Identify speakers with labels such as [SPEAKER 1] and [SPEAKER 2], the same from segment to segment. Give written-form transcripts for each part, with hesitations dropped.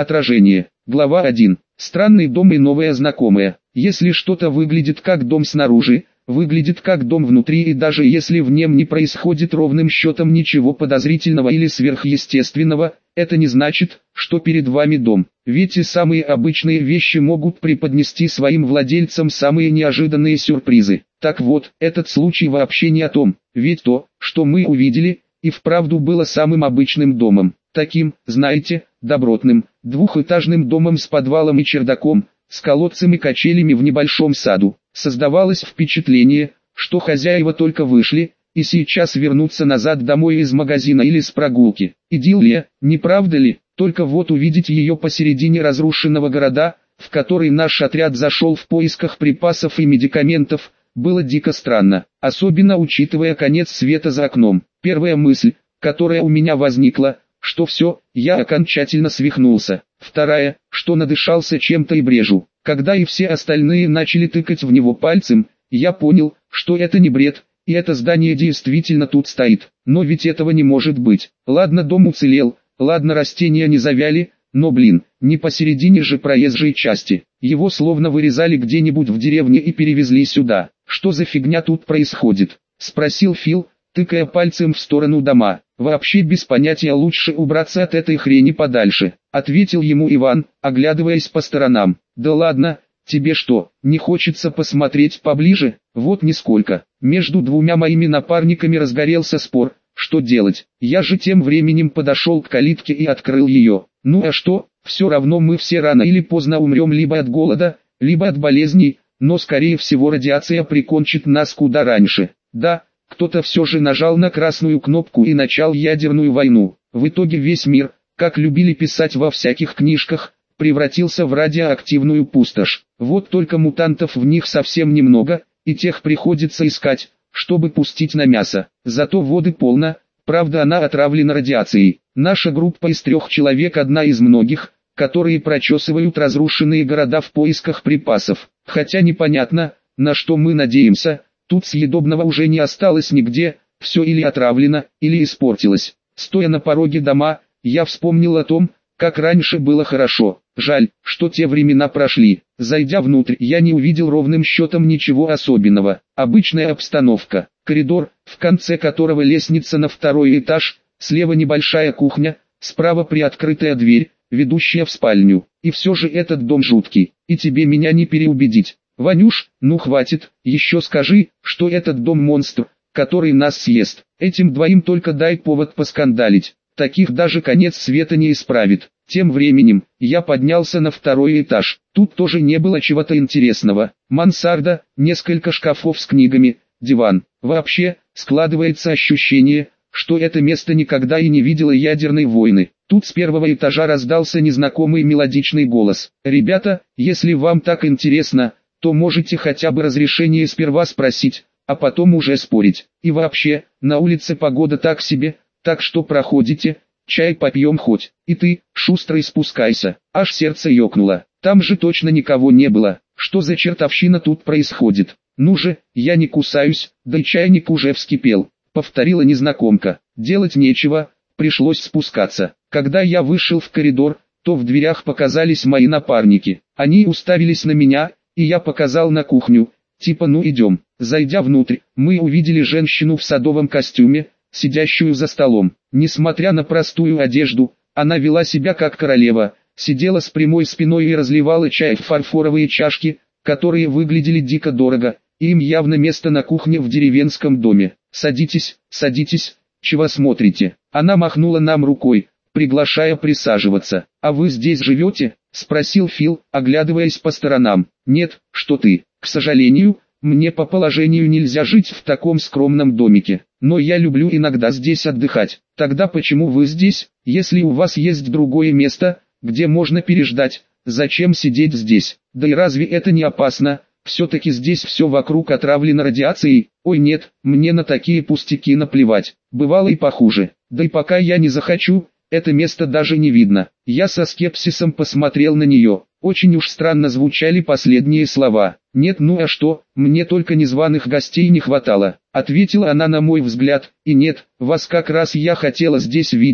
[SPEAKER 1] Отражение. Глава 1. Странный дом и новая знакомая. Если что-то выглядит как дом снаружи, выглядит как дом внутри, и даже если в нем не происходит ровным счетом ничего подозрительного или сверхъестественного, это не значит, что перед вами дом. Ведь и самые обычные вещи могут преподнести своим владельцам самые неожиданные сюрпризы. Так вот, этот случай вообще не о том, ведь то, что мы увидели, и вправду было самым обычным домом. Таким, знаете, добротным, двухэтажным домом с подвалом и чердаком, с колодцем и качелями в небольшом саду. Создавалось впечатление, что хозяева только вышли, и сейчас вернутся назад домой из магазина или с прогулки. Идиллия, не правда ли? Только вот увидеть ее посередине разрушенного города, в который наш отряд зашел в поисках припасов и медикаментов, было дико странно, особенно учитывая конец света за окном. Первая мысль, которая у меня возникла, что все, я окончательно свихнулся. Вторая, что надышался чем-то и брежу. Когда и все остальные начали тыкать в него пальцем, я понял, что это не бред, и это здание действительно тут стоит. Но ведь этого не может быть. Ладно, дом уцелел, ладно, растения не завяли, но блин, не посередине же проезжей части. Его словно вырезали где-нибудь в деревне и перевезли сюда. Что за фигня тут происходит? Спросил Фил, тыкая пальцем в сторону дома. Вообще без понятия, лучше убраться от этой хрени подальше, ответил ему Иван, оглядываясь по сторонам. Да ладно, тебе что, не хочется посмотреть поближе? Вот нисколько. Между двумя моими напарниками разгорелся спор, что делать. Я же тем временем подошел к калитке и открыл ее. Ну а что, все равно мы все рано или поздно умрем либо от голода, либо от болезней, но скорее всего радиация прикончит нас куда раньше. Да, кто-то все же нажал на красную кнопку и начал ядерную войну. В итоге весь мир, как любили писать во всяких книжках, превратился в радиоактивную пустошь. Вот только мутантов в них совсем немного, и тех приходится искать, чтобы пустить на мясо. Зато воды полно, правда она отравлена радиацией. Наша группа из 3 человек одна из многих, которые прочесывают разрушенные города в поисках припасов. Хотя непонятно, на что мы надеемся. Тут съедобного уже не осталось нигде, все или отравлено, или испортилось. Стоя на пороге дома, я вспомнил о том, как раньше было хорошо. Жаль, что те времена прошли. Зайдя внутрь, я не увидел ровным счетом ничего особенного. Обычная обстановка. Коридор, в конце которого лестница на 2-й этаж, слева небольшая кухня, справа приоткрытая дверь, ведущая в спальню. И все же этот дом жуткий, и тебе меня не переубедить. Ванюш, ну хватит, еще скажи, что этот дом монстр, который нас съест. Этим двоим только дай повод поскандалить. Таких даже конец света не исправит. Тем временем, я поднялся на 2-й этаж. Тут тоже не было чего-то интересного. Мансарда, несколько шкафов с книгами, диван. Вообще, складывается ощущение, что это место никогда и не видело ядерной войны. Тут с 1-го этажа раздался незнакомый мелодичный голос. «Ребята, если вам так интересно, то можете хотя бы разрешение сперва спросить, а потом уже спорить. И вообще, на улице погода так себе, так что проходите, чай попьем хоть. И ты, шустрый, спускайся». Аж сердце ёкнуло. Там же точно никого не было. Что за чертовщина тут происходит? Ну же, я не кусаюсь, да и чайник уже вскипел. Повторила незнакомка. Делать нечего, пришлось спускаться. Когда я вышел в коридор, то в дверях показались мои напарники. Они уставились на меня, и я показал на кухню, типа ну идем. Зайдя внутрь, мы увидели женщину в садовом костюме, сидящую за столом. Несмотря на простую одежду, она вела себя как королева, сидела с прямой спиной и разливала чай в фарфоровые чашки, которые выглядели дико дорого, и им явно место на кухне в деревенском доме. «Садитесь, садитесь, чего смотрите?» Она махнула нам рукой, приглашая присаживаться. «А вы здесь живете?» — спросил Фил, оглядываясь по сторонам. «Нет, что ты, к сожалению, мне по положению нельзя жить в таком скромном домике, но я люблю иногда здесь отдыхать». «Тогда почему вы здесь, если у вас есть другое место, где можно переждать? Зачем сидеть здесь? Да и разве это не опасно? Все-таки здесь все вокруг отравлено радиацией». «Ой нет, мне на такие пустяки наплевать, бывало и похуже. Да и пока я не захочу, это место даже не видно». Я со скепсисом посмотрел на нее. Очень уж странно звучали последние слова. «Нет, ну а что, мне только незваных гостей не хватало», — ответила она на мой взгляд. «И нет, вас как раз я хотела здесь видеть,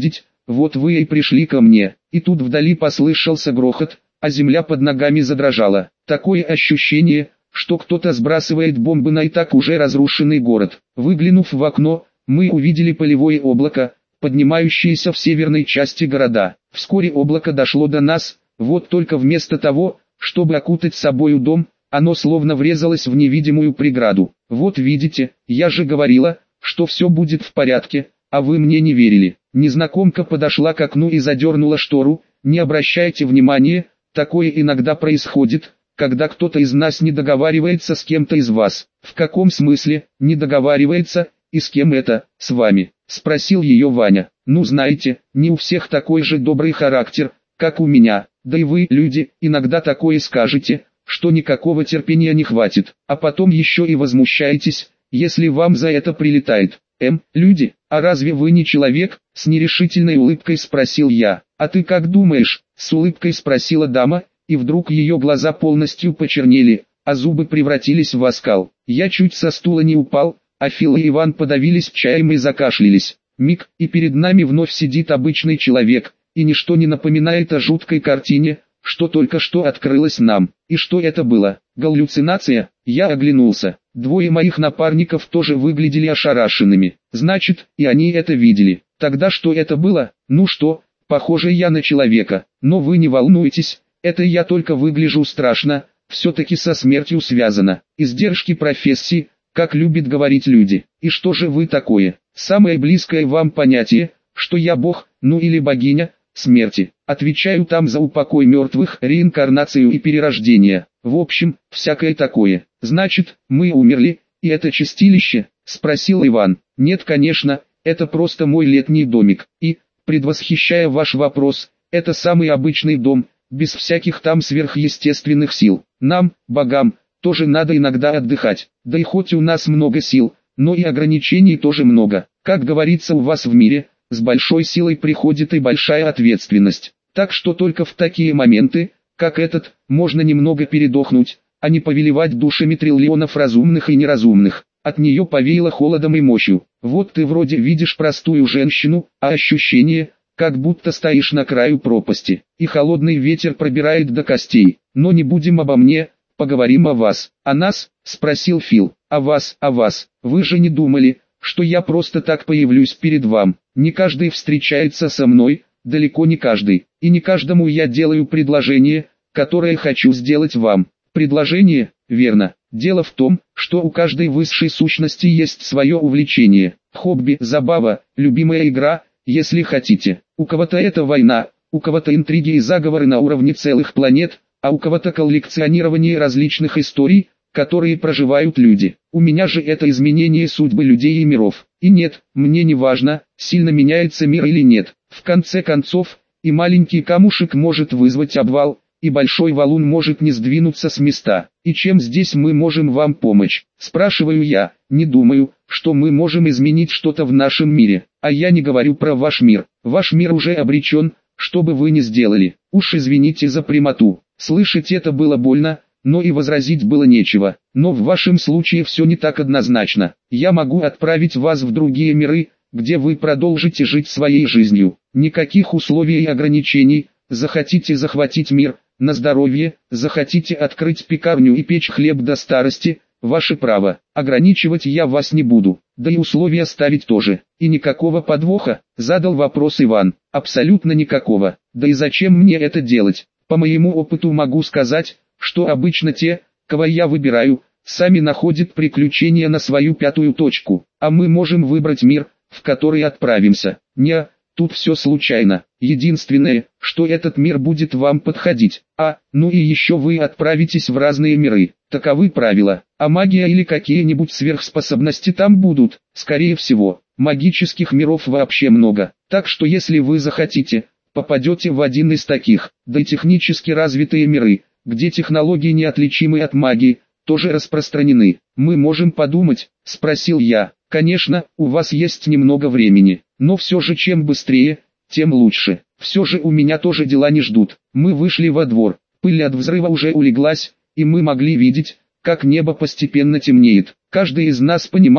[SPEAKER 1] вот вы и пришли ко мне. И тут вдали послышался грохот, а земля под ногами задрожала. Такое ощущение, что кто-то сбрасывает бомбы на и так уже разрушенный город. Выглянув в окно, мы увидели полевое облако, поднимающееся в северной части города. Вскоре облако дошло до нас, вот только вместо того, чтобы окутать собою дом, оно словно врезалось в невидимую преграду. Вот видите, я же говорила, что все будет в порядке, а вы мне не верили. Незнакомка подошла к окну и задернула штору. Не обращайте внимания, такое иногда происходит, когда кто-то из нас не договаривается с кем-то из вас. В каком смысле, не договаривается, и с кем это, с вами? Спросил ее Ваня. Ну знаете, не у всех такой же добрый характер, как у меня, да и вы, люди, иногда такое скажете, что никакого терпения не хватит, а потом еще и возмущаетесь, если вам за это прилетает. Люди, а разве вы не человек? С нерешительной улыбкой спросил я. А ты как думаешь? С улыбкой спросила дама, и вдруг ее глаза полностью почернели, а зубы превратились в оскал. Я чуть со стула не упал, а Фил и Иван подавились чаем и закашлялись. Миг, и перед нами вновь сидит обычный человек, и ничто не напоминает о жуткой картине, что только что открылось нам. И что это было? Галлюцинация? Я оглянулся. Двое моих напарников тоже выглядели ошарашенными. Значит, и они это видели. Тогда что это было? Ну что, похоже я на человека. Но вы не волнуйтесь, это я только выгляжу страшно, все-таки со смертью связано. Издержки профессии, как любят говорить люди. И что же вы такое? Самое близкое вам понятие, что я бог, ну или богиня, смерти. Отвечаю там за упокой мертвых, реинкарнацию и перерождение. В общем, всякое такое. Значит, мы умерли, и это чистилище? Спросил Иван. Нет, конечно, это просто мой летний домик. И, предвосхищая ваш вопрос, это самый обычный дом, без всяких там сверхъестественных сил. Нам, богам, тоже надо иногда отдыхать. Да и хоть у нас много сил, но и ограничений тоже много. Как говорится у вас в мире, с большой силой приходит и большая ответственность. Так что только в такие моменты, как этот, можно немного передохнуть, а не повелевать душами триллионов разумных и неразумных. От нее повеяло холодом и мощью. Вот ты вроде видишь простую женщину, а ощущение, как будто стоишь на краю пропасти, и холодный ветер пробирает до костей. Но не будем обо мне, поговорим о вас. О нас? Спросил Фил. О вас, вы же не думали, что я просто так появлюсь перед вам. Не каждый встречается со мной, далеко не каждый, и не каждому я делаю предложение, которое хочу сделать вам. Предложение, верно. Дело в том, что у каждой высшей сущности есть свое увлечение, хобби, забава, любимая игра, если хотите. У кого-то это война, у кого-то интриги и заговоры на уровне целых планет, а у кого-то коллекционирование различных историй, которые проживают люди. У меня же это изменение судьбы людей и миров. И нет, мне не важно, сильно меняется мир или нет. В конце концов, и маленький камушек может вызвать обвал, и большой валун может не сдвинуться с места. И чем здесь мы можем вам помочь? Спрашиваю я, не думаю, что мы можем изменить что-то в нашем мире. А я не говорю про ваш мир. Ваш мир уже обречен, что бы вы ни сделали. Уж извините за прямоту. Слышать это было больно, но и возразить было нечего. Но в вашем случае все не так однозначно. Я могу отправить вас в другие миры, где вы продолжите жить своей жизнью. Никаких условий и ограничений. Захотите захватить мир, на здоровье, захотите открыть пекарню и печь хлеб до старости, ваше право. Ограничивать я вас не буду, да и условия ставить тоже. И никакого подвоха, задал вопрос Иван. Абсолютно никакого. Да и зачем мне это делать? По моему опыту могу сказать, что обычно те, кого я выбираю, сами находят приключения на свою пятую точку, а мы можем выбрать мир, в который отправимся. Тут все случайно. Единственное, что этот мир будет вам подходить. Ну и еще вы отправитесь в разные миры. Таковы правила. А магия или какие-нибудь сверхспособности там будут, скорее всего. Магических миров вообще много. Так что если вы захотите, попадете в один из таких. Да и технически развитые миры, где технологии неотличимы от магии, тоже распространены. Мы можем подумать, спросил я. Конечно, у вас есть немного времени, но все же чем быстрее, тем лучше. Все же у меня тоже дела не ждут. Мы вышли во двор, пыль от взрыва уже улеглась, и мы могли видеть, как небо постепенно темнеет. Каждый из нас понимал,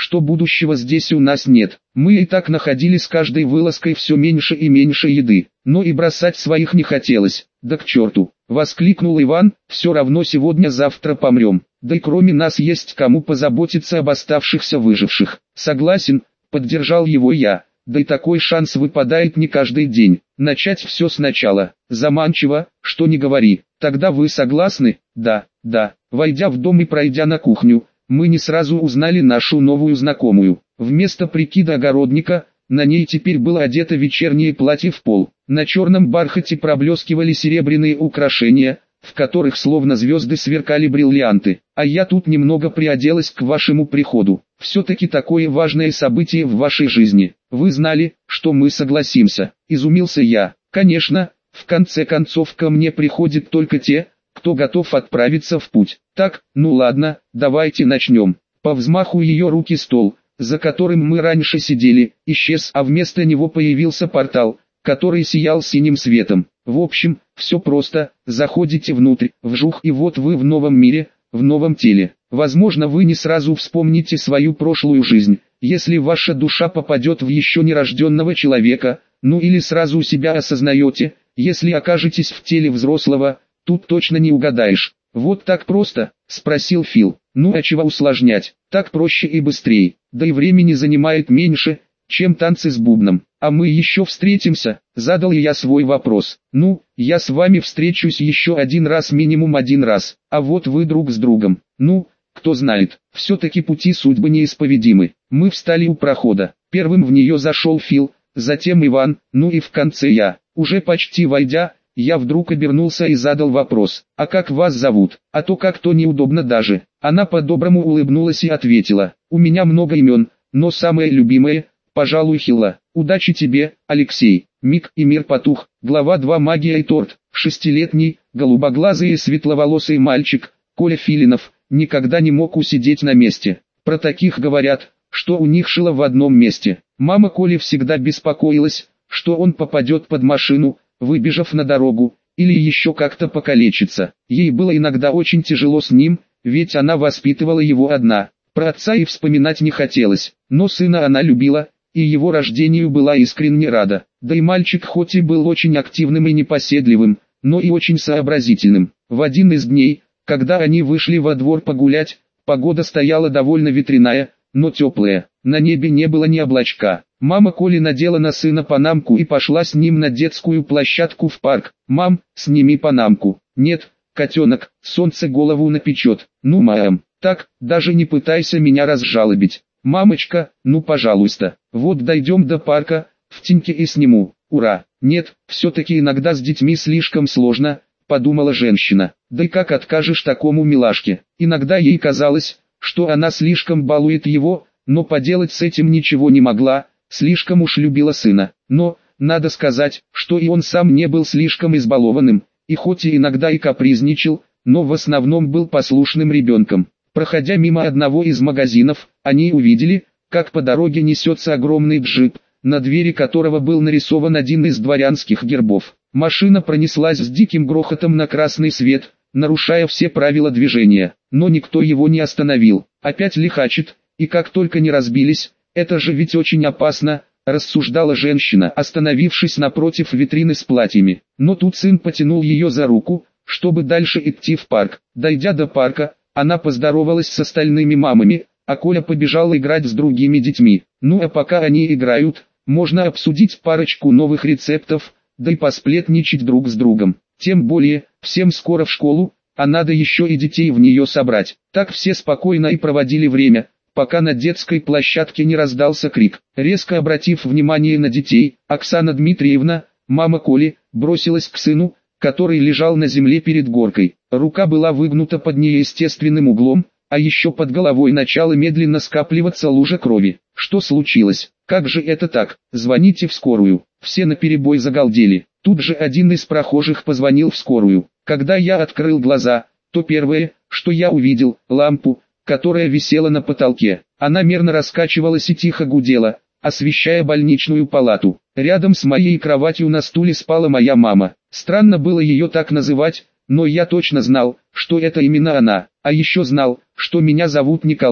[SPEAKER 1] что будущего здесь у нас нет. Мы и так находили с каждой вылазкой все меньше и меньше еды, но и бросать своих не хотелось. Да к черту, воскликнул Иван, все равно сегодня-завтра помрем. Да и кроме нас есть кому позаботиться об оставшихся выживших. Согласен, поддержал его я. Да и такой шанс выпадает не каждый день. Начать все сначала. Заманчиво, что не говори. Тогда вы согласны? Да, да. Войдя в дом и пройдя на кухню, мы не сразу узнали нашу новую знакомую. Вместо прикида огородника, на ней теперь было одето вечернее платье в пол. На черном бархате проблескивали серебряные украшения, в которых словно звезды сверкали бриллианты. А я тут немного приоделась к вашему приходу. Все-таки такое важное событие в вашей жизни. Вы знали, что мы согласимся. Изумился я. Конечно, в конце концов ко мне приходят только те, кто готов отправиться в путь. Так, ну ладно, давайте начнем. По взмаху ее руки стол, за которым мы раньше сидели, исчез, а вместо него появился портал, который сиял синим светом. В общем, все просто, заходите внутрь, вжух, и вот вы в новом мире, в новом теле. Возможно, вы не сразу вспомните свою прошлую жизнь, если ваша душа попадет в еще нерожденного человека, ну или сразу себя осознаете, если окажетесь в теле взрослого, тут точно не угадаешь. Вот так просто, спросил Фил. Ну а чего усложнять, так проще и быстрее, да и времени занимает меньше, чем танцы с бубном. А мы еще встретимся, задал я свой вопрос. Ну, я с вами встречусь еще один раз, минимум один раз, а вот вы друг с другом. Ну, кто знает, все-таки пути судьбы неисповедимы. Мы встали у прохода, первым в нее зашел Фил, затем Иван, ну и в конце я. Уже почти войдя, я вдруг обернулся и задал вопрос: «А как вас зовут? А то как-то неудобно даже». Она по-доброму улыбнулась и ответила: «У меня много имен, но самое любимое, пожалуй, Хилла. Удачи тебе, Алексей». Миг и мир потух. Глава 2. Магия и торт. 6-летний, голубоглазый и светловолосый мальчик, Коля Филинов, никогда не мог усидеть на месте. Про таких говорят, что у них шило в одном месте. Мама Коли всегда беспокоилась, что он попадет под машину, выбежав на дорогу, или еще как-то покалечится. Ей было иногда очень тяжело с ним, ведь она воспитывала его одна. Про отца и вспоминать не хотелось, но сына она любила, и его рождению была искренне рада. Да и мальчик хоть и был очень активным и непоседливым, но и очень сообразительным. В один из дней, когда они вышли во двор погулять, погода стояла довольно ветреная, но теплая. На небе не было ни облачка. Мама Коли надела на сына панамку и пошла с ним на детскую площадку в парк. «Мам, сними панамку». «Нет, котенок, солнце голову напечет». «Ну, мам, так, даже не пытайся меня разжалобить». «Мамочка, ну пожалуйста, вот дойдем до парка, в теньке и сниму». «Ура!» «Нет, все-таки иногда с детьми слишком сложно», подумала женщина. «Да и как откажешь такому милашке?» Иногда ей казалось, что она слишком балует его, но поделать с этим ничего не могла, слишком уж любила сына. Но, надо сказать, что и он сам не был слишком избалованным, и хоть и иногда и капризничал, но в основном был послушным ребенком. Проходя мимо одного из магазинов, они увидели, как по дороге несется огромный джип, на двери которого был нарисован один из дворянских гербов. Машина пронеслась с диким грохотом на красный свет, нарушая все правила движения, но никто его не остановил. Опять лихачит, и как только не разбились, это же ведь очень опасно, рассуждала женщина, остановившись напротив витрины с платьями. Но тут сын потянул ее за руку, чтобы дальше идти в парк. Дойдя до парка, она поздоровалась с остальными мамами, а Коля побежал играть с другими детьми. Ну а пока они играют, можно обсудить парочку новых рецептов, да и посплетничать друг с другом. Тем более, всем скоро в школу, а надо еще и детей в нее собрать. Так все спокойно и проводили время, пока на детской площадке не раздался крик. Резко обратив внимание на детей, Оксана Дмитриевна, мама Коли, бросилась к сыну, который лежал на земле перед горкой. Рука была выгнута под неестественным углом, а еще под головой начала медленно скапливаться лужа крови. Что случилось? Как же это так? Звоните в скорую. Все наперебой загалдели. Тут же один из прохожих позвонил в скорую. Когда я открыл глаза, то первое, что я увидел, лампу, которая висела на потолке. Она мерно раскачивалась и тихо гудела, освещая больничную палату. Рядом с моей кроватью на стуле спала моя мама. Странно было ее так называть, но я точно знал, что это именно она. А еще знал, что меня зовут Николай,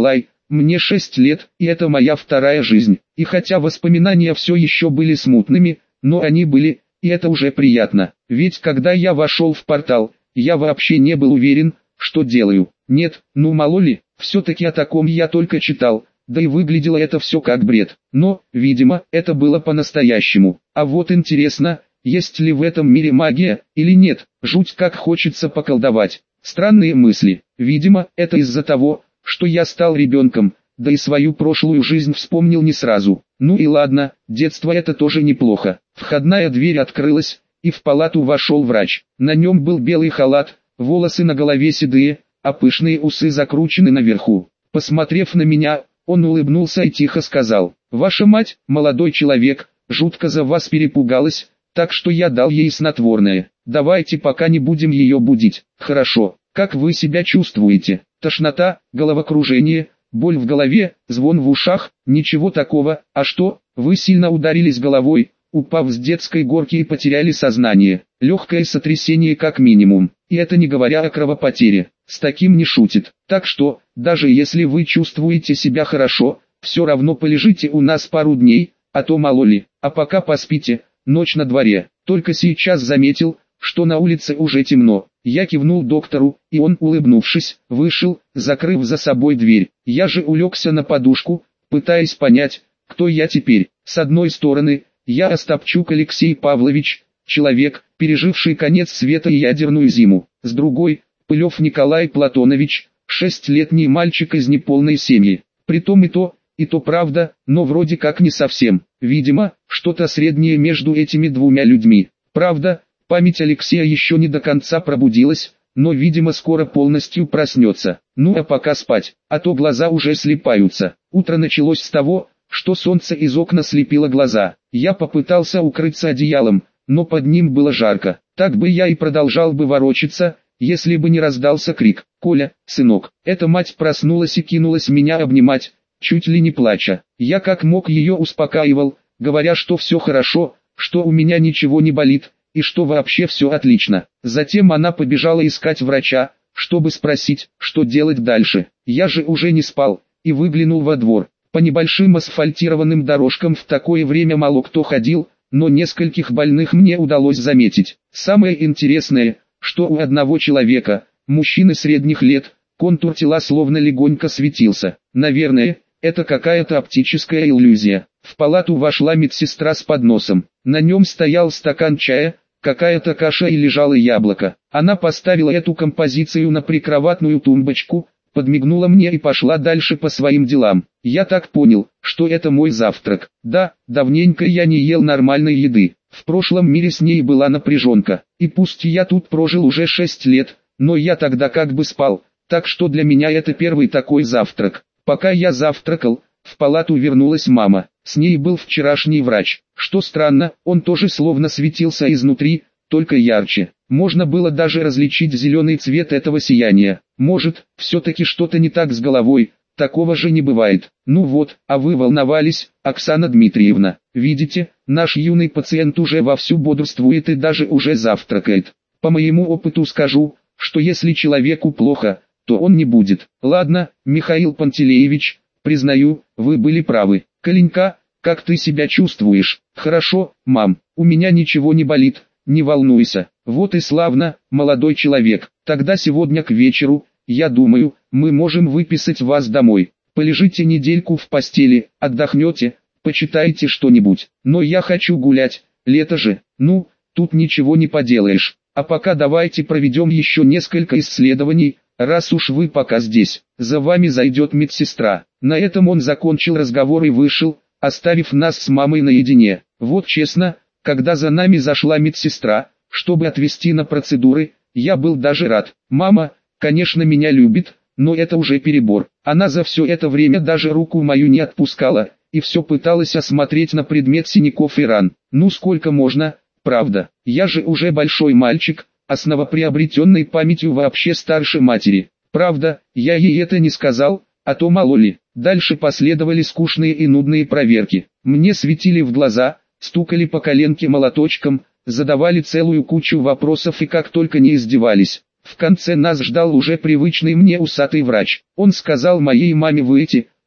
[SPEAKER 1] Мне 6 лет, и это моя вторая жизнь. И хотя воспоминания все еще были смутными, но они были, и это уже приятно. Ведь когда я вошел в портал, я вообще не был уверен, что делаю. Нет, ну мало ли, все-таки о таком я только читал, да и выглядело это все как бред. Но, видимо, это было по-настоящему. А вот интересно, есть ли в этом мире магия, или нет, жуть как хочется поколдовать. Странные мысли. Видимо, это из-за того, что я стал ребенком, да и свою прошлую жизнь вспомнил не сразу. Ну и ладно, детство это тоже неплохо. Входная дверь открылась, и в палату вошел врач. На нем был белый халат, волосы на голове седые, а пышные усы закручены наверху. Посмотрев на меня, он улыбнулся и тихо сказал: «Ваша мать, молодой человек, жутко за вас перепугалась, так что я дал ей снотворное. Давайте пока не будем ее будить». «Хорошо, как вы себя чувствуете? Тошнота, головокружение, боль в голове, звон в ушах?» «Ничего такого. А что, вы сильно ударились головой, упав с детской горки и потеряли сознание?» «Легкое сотрясение как минимум, и это не говоря о кровопотере. С таким не шутит. Так что, даже если вы чувствуете себя хорошо, все равно полежите у нас пару дней, а то мало ли. А пока поспите, ночь на дворе». Только сейчас заметил, что на улице уже темно. Я кивнул доктору, и он, улыбнувшись, вышел, закрыв за собой дверь. Я же улегся на подушку, пытаясь понять, кто я теперь. С одной стороны, я Остапчук Алексей Павлович, человек, переживший конец света и ядерную зиму. С другой, Пылев Николай Платонович, 6-летний мальчик из неполной семьи. Притом и то правда, но вроде как не совсем. Видимо, что-то среднее между этими двумя людьми. Правда, память Алексея еще не до конца пробудилась, но видимо скоро полностью проснется. Ну а пока спать, а то глаза уже слипаются. Утро началось с того, что солнце из окна слепило глаза. Я попытался укрыться одеялом, но под ним было жарко. Так бы я и продолжал бы ворочаться, если бы не раздался крик: «Коля, сынок!» Эта мать проснулась и кинулась меня обнимать, чуть ли не плача. Я как мог ее успокаивал, говоря, что все хорошо, что у меня ничего не болит, и что вообще все отлично. Затем она побежала искать врача, чтобы спросить, что делать дальше. Я же уже не спал, и выглянул во двор. По небольшим асфальтированным дорожкам в такое время мало кто ходил, но нескольких больных мне удалось заметить. Самое интересное, что у одного человека, мужчины средних лет, контур тела словно легонько светился. Наверное, это какая-то оптическая иллюзия. В палату вошла медсестра с подносом. На нем стоял стакан чая, какая-то каша и лежало яблоко. Она поставила эту композицию на прикроватную тумбочку, подмигнула мне и пошла дальше по своим делам. Я так понял, что это мой завтрак. Да, давненько я не ел нормальной еды. В прошлом мире с ней была напряженка. И пусть я тут прожил уже 6 лет, но я тогда как бы спал, так что для меня это первый такой завтрак. Пока я завтракал, в палату вернулась мама. С ней был вчерашний врач. Что странно, он тоже словно светился изнутри, только ярче. Можно было даже различить зеленый цвет этого сияния. Может, все-таки что-то не так с головой, такого же не бывает. Ну вот, а вы волновались, Оксана Дмитриевна. Видите, наш юный пациент уже вовсю бодрствует и даже уже завтракает. По моему опыту скажу, что если человеку плохо, то он не будет. Ладно, Михаил Пантелеевич, признаю, вы были правы. Коленька, как ты себя чувствуешь? Хорошо, мам, у меня ничего не болит, не волнуйся. Вот и славно, молодой человек. Тогда сегодня к вечеру, я думаю, мы можем выписать вас домой. Полежите недельку в постели, отдохнете, почитайте что-нибудь. Но я хочу гулять, лето же. Ну, тут ничего не поделаешь. А пока давайте проведем еще несколько исследований, раз уж вы пока здесь. За вами зайдет медсестра. На этом он закончил разговор и вышел, оставив нас с мамой наедине. Вот честно, когда за нами зашла медсестра, чтобы отвезти на процедуры, я был даже рад. Мама, конечно, меня любит, но это уже перебор. Она за все это время даже руку мою не отпускала, и все пыталась осмотреть на предмет синяков и ран. Ну сколько можно, правда, я же уже большой мальчик, а с новоприобретенной памятью вообще старше матери. Правда, я ей это не сказал, а то мало ли. Дальше последовали скучные и нудные проверки. Мне светили в глаза, стукали по коленке молоточком, задавали целую кучу вопросов и как только не издевались. В конце нас ждал уже привычный мне усатый врач. Он сказал моей маме выйти,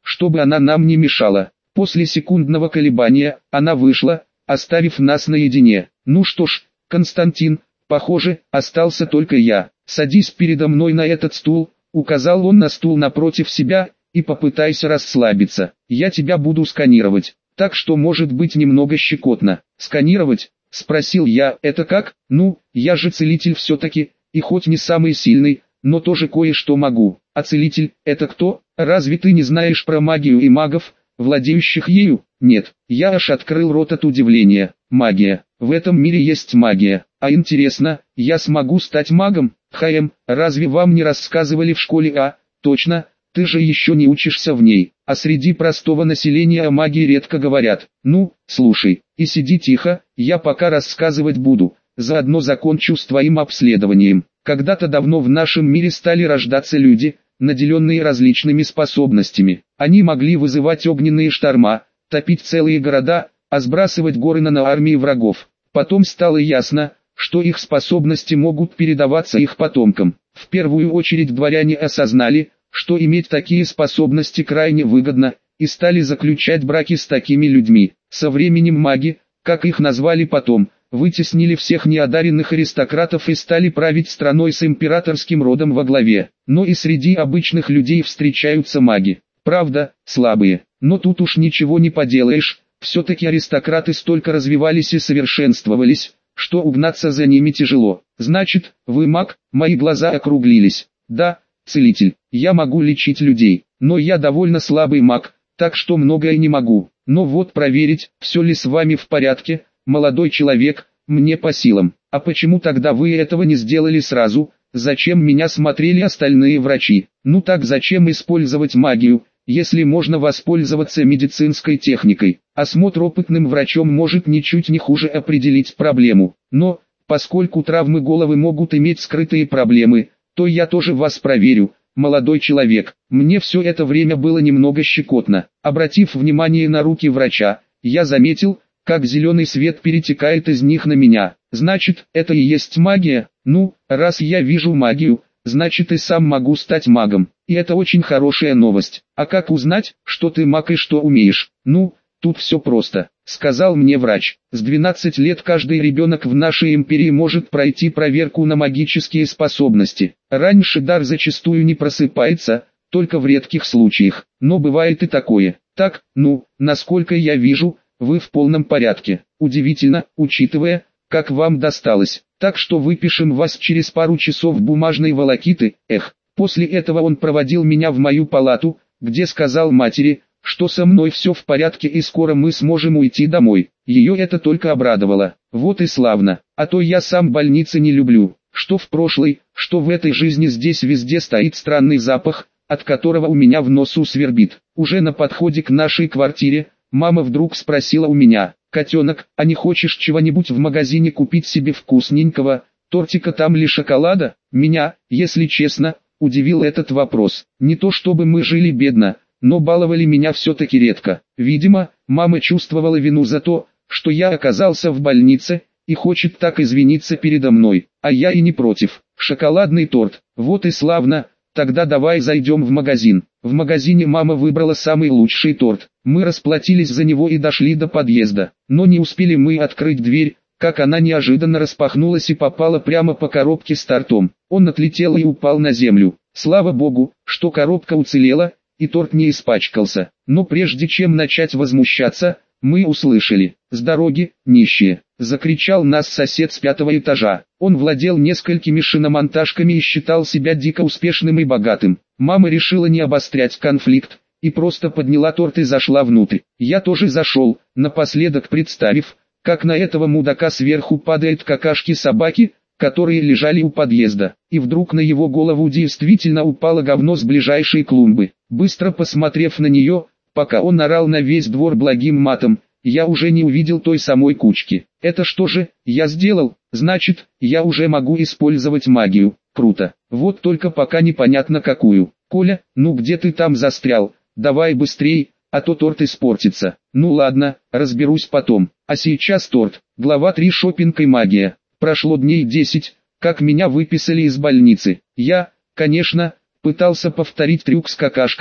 [SPEAKER 1] чтобы она нам не мешала. После секундного колебания, она вышла, оставив нас наедине. Ну что ж, Константин, похоже, остался только я. Садись передо мной на этот стул, указал он на стул напротив себя, и попытайся расслабиться. Я тебя буду сканировать, так что может быть немного щекотно. Сканировать? Спросил я. Это как? Ну, я же целитель все-таки, и хоть не самый сильный, но тоже кое-что могу. А целитель, это кто? Разве ты не знаешь про магию и магов, владеющих ею? Нет, я аж открыл рот от удивления. Магия. В этом мире есть магия. А интересно, я смогу стать магом? Разве вам не рассказывали в школе? А, точно, ты же еще не учишься в ней. А среди простого населения о магии редко говорят. Ну, слушай, и сиди тихо, я пока рассказывать буду, заодно закончу с твоим обследованием. Когда-то давно в нашем мире стали рождаться люди, наделенные различными способностями. Они могли вызывать огненные шторма, топить целые города, а сбрасывать горы на армии врагов. Потом стало ясно, что их способности могут передаваться их потомкам. В первую очередь дворяне осознали, что иметь такие способности крайне выгодно, и стали заключать браки с такими людьми. Со временем маги, как их назвали потом, вытеснили всех неодаренных аристократов и стали править страной с императорским родом во главе. Но и среди обычных людей встречаются маги. Правда, слабые, но тут уж ничего не поделаешь, все-таки аристократы столько развивались и совершенствовались, что угнаться за ними тяжело. Значит, вы маг? Мои глаза округлились. Да, целитель, я могу лечить людей, но я довольно слабый маг, так что многое не могу. Но вот проверить, все ли с вами в порядке, молодой человек, мне по силам. А почему тогда вы этого не сделали сразу? Зачем меня смотрели остальные врачи? Ну так зачем использовать магию, если можно воспользоваться медицинской техникой? Осмотр опытным врачом может ничуть не хуже определить проблему. Но, поскольку травмы головы могут иметь скрытые проблемы, то я тоже вас проверю, молодой человек. Мне все это время было немного щекотно. Обратив внимание на руки врача, я заметил, как зеленый свет перетекает из них на меня. Значит, это и есть магия? Ну, раз я вижу магию, значит и сам могу стать магом. И это очень хорошая новость. А как узнать, что ты маг и что умеешь? Ну, тут все просто, сказал мне врач. С 12 лет каждый ребенок в нашей империи может пройти проверку на магические способности. Раньше дар зачастую не просыпается, только в редких случаях. Но бывает и такое. Так, ну, насколько я вижу, вы в полном порядке. Удивительно, учитывая, как вам досталось. Так что выпишем вас через пару часов бумажной волокиты. После этого он проводил меня в мою палату, где сказал матери, что со мной все в порядке и скоро мы сможем уйти домой. Ее это только обрадовало. Вот и славно. А то я сам больницы не люблю. Что в прошлой, что в этой жизни здесь везде стоит странный запах, от которого у меня в носу свербит. Уже на подходе к нашей квартире, мама вдруг спросила у меня: «Котенок, а не хочешь чего-нибудь в магазине купить себе вкусненького, тортика там или шоколада?» Меня, если честно, удивил этот вопрос. Не то чтобы мы жили бедно, но баловали меня все-таки редко. Видимо, мама чувствовала вину за то, что я оказался в больнице, и хочет так извиниться передо мной. А я и не против. Шоколадный торт, вот и славно. Тогда давай зайдем в магазин. В магазине мама выбрала самый лучший торт. Мы расплатились за него и дошли до подъезда. Но не успели мы открыть дверь, как она неожиданно распахнулась и попала прямо по коробке с тортом. Он отлетел и упал на землю. Слава богу, что коробка уцелела, и торт не испачкался. Но прежде чем начать возмущаться, мы услышали: «С дороги, нищие!» — закричал нас сосед с 5-го этажа. Он владел несколькими шиномонтажками и считал себя дико успешным и богатым. Мама решила не обострять конфликт, и просто подняла торт и зашла внутрь. Я тоже зашел, напоследок представив, как на этого мудака сверху падает какашки собаки, которые лежали у подъезда. И вдруг на его голову действительно упало говно с ближайшей клумбы. Быстро посмотрев на нее, пока он орал на весь двор благим матом, я уже не увидел той самой кучки. Это что же, я сделал? Значит, я уже могу использовать магию. Круто. Вот только пока непонятно какую. Коля, ну где ты там застрял? Давай быстрей, а то торт испортится. Ну ладно, разберусь потом. А сейчас торт. Глава 3. Шопинг и магия. Прошло дней 10, как меня выписали из больницы. Я, конечно, пытался повторить трюк с какашками,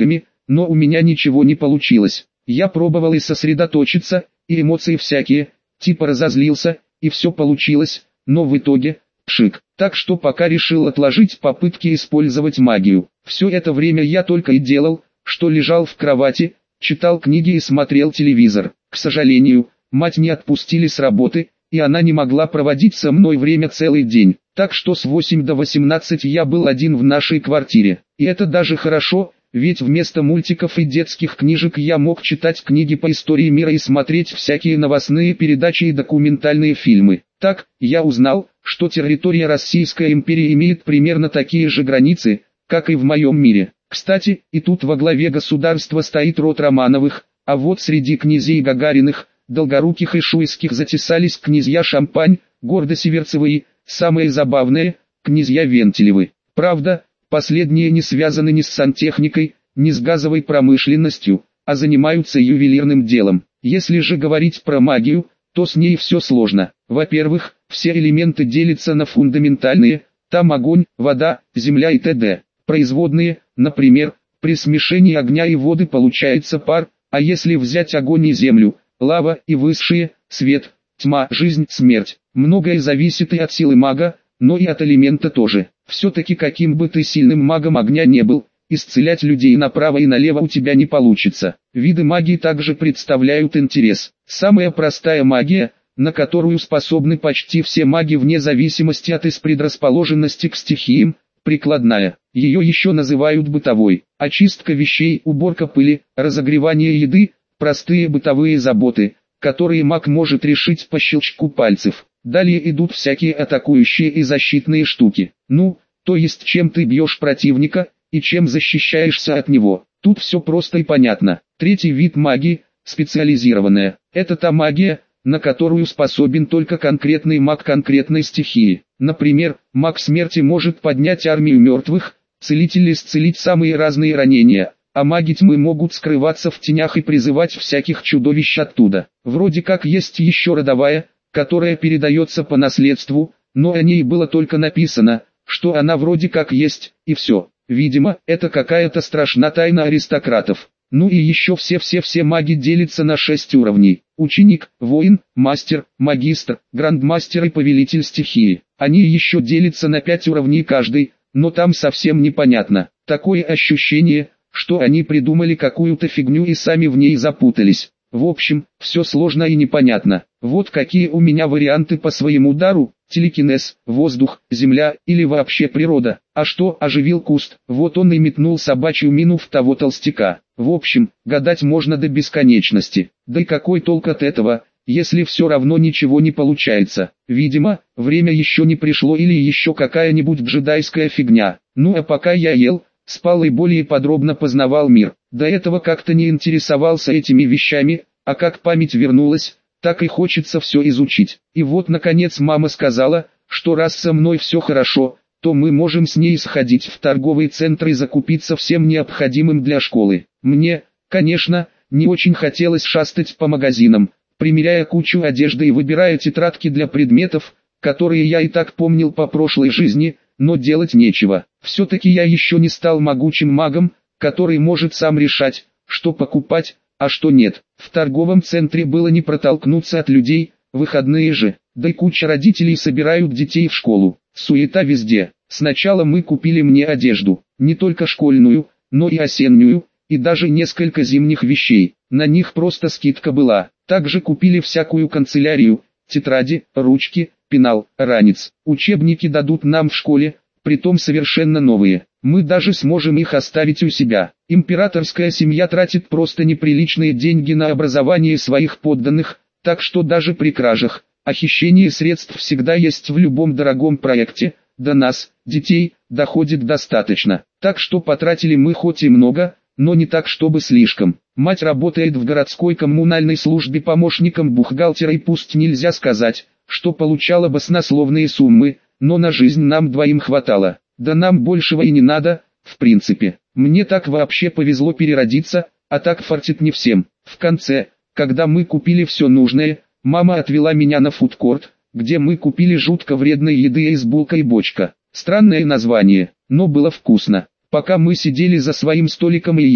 [SPEAKER 1] но у меня ничего не получилось. Я пробовал и сосредоточиться, и эмоции всякие, типа разозлился, и все получилось, но в итоге, пшик. Так что пока решил отложить попытки использовать магию. Все это время я только и делал, что лежал в кровати, читал книги и смотрел телевизор. К сожалению, мать не отпустили с работы, и она не могла проводить со мной время целый день. Так что с 8 до 18 я был один в нашей квартире. И это даже хорошо, ведь вместо мультиков и детских книжек я мог читать книги по истории мира и смотреть всякие новостные передачи и документальные фильмы. Так, я узнал, что территория Российской империи имеет примерно такие же границы, как и в моем мире. Кстати, и тут во главе государства стоит род Романовых, а вот среди князей Гагариных, Долгоруких и Шуйских затесались князья Шампань, Гордо-Северцевы, самые забавные, князья Вентилевы. Правда, последние не связаны ни с сантехникой, ни с газовой промышленностью, а занимаются ювелирным делом. Если же говорить про магию, то с ней все сложно. Во-первых, все элементы делятся на фундаментальные, там огонь, вода, земля и т.д. Производные, например, при смешении огня и воды получается пар, а если взять огонь и землю, лава и высшие, свет, тьма, жизнь, смерть. Многое зависит и от силы мага, но и от элемента тоже. Все-таки каким бы ты сильным магом огня не был, исцелять людей направо и налево у тебя не получится. Виды магии также представляют интерес. Самая простая магия, на которую способны почти все маги вне зависимости от их предрасположенности к стихиям, прикладная. Ее еще называют бытовой. Очистка вещей, уборка пыли, разогревание еды, простые бытовые заботы, которые маг может решить по щелчку пальцев. Далее идут всякие атакующие и защитные штуки. Ну, то есть чем ты бьешь противника, и чем защищаешься от него. Тут все просто и понятно. Третий вид магии, специализированная. Это та магия, на которую способен только конкретный маг конкретной стихии. Например, маг смерти может поднять армию мертвых, целитель исцелить самые разные ранения, а маги тьмы могут скрываться в тенях и призывать всяких чудовищ оттуда. Вроде как есть еще родовая, которая передается по наследству, но о ней было только написано, что она вроде как есть, и все. Видимо, это какая-то страшная тайна аристократов. Ну и еще все маги делятся на 6 уровней. Ученик, воин, мастер, магистр, грандмастер и повелитель стихии. Они еще делятся на 5 уровней каждый, но там совсем непонятно. Такое ощущение, что они придумали какую-то фигню и сами в ней запутались. В общем, все сложно и непонятно. Вот какие у меня варианты по своему дару: телекинез, воздух, земля или вообще природа. А что оживил куст? Вот он и метнул собачью мину в того толстяка. В общем, гадать можно до бесконечности. Да и какой толк от этого, если все равно ничего не получается? Видимо, время еще не пришло или еще какая-нибудь джедайская фигня. Ну а пока я ел, спал и более подробно познавал мир. До этого как-то не интересовался этими вещами, а как память вернулась, так и хочется все изучить. И вот наконец мама сказала, что раз со мной все хорошо, то мы можем с ней сходить в торговый центр и закупиться всем необходимым для школы. Мне, конечно, не очень хотелось шастать по магазинам, примеряя кучу одежды и выбирая тетрадки для предметов, которые я и так помнил по прошлой жизни, но делать нечего. Все-таки я еще не стал могучим магом, который может сам решать, что покупать, а что нет. В торговом центре было не протолкнуться от людей, выходные же, да и куча родителей собирают детей в школу. Суета везде. Сначала мы купили мне одежду, не только школьную, но и осеннюю, и даже несколько зимних вещей. На них просто скидка была. Также купили всякую канцелярию, тетради, ручки, пенал, ранец. Учебники дадут нам в школе, притом совершенно новые. Мы даже сможем их оставить у себя. Императорская семья тратит просто неприличные деньги на образование своих подданных, так что даже при кражах, хищении средств всегда есть в любом дорогом проекте. До нас, детей, доходит достаточно. Так что потратили мы хоть и много, но не так чтобы слишком. Мать работает в городской коммунальной службе помощником бухгалтера и пусть нельзя сказать, что получала баснословные суммы, но на жизнь нам двоим хватало. Да нам большего и не надо, в принципе. Мне так вообще повезло переродиться, а так фартит не всем. В конце, когда мы купили все нужное, мама отвела меня на фудкорт, где мы купили жутко вредной еды из булка и бочка. Странное название, но было вкусно. Пока мы сидели за своим столиком и ели,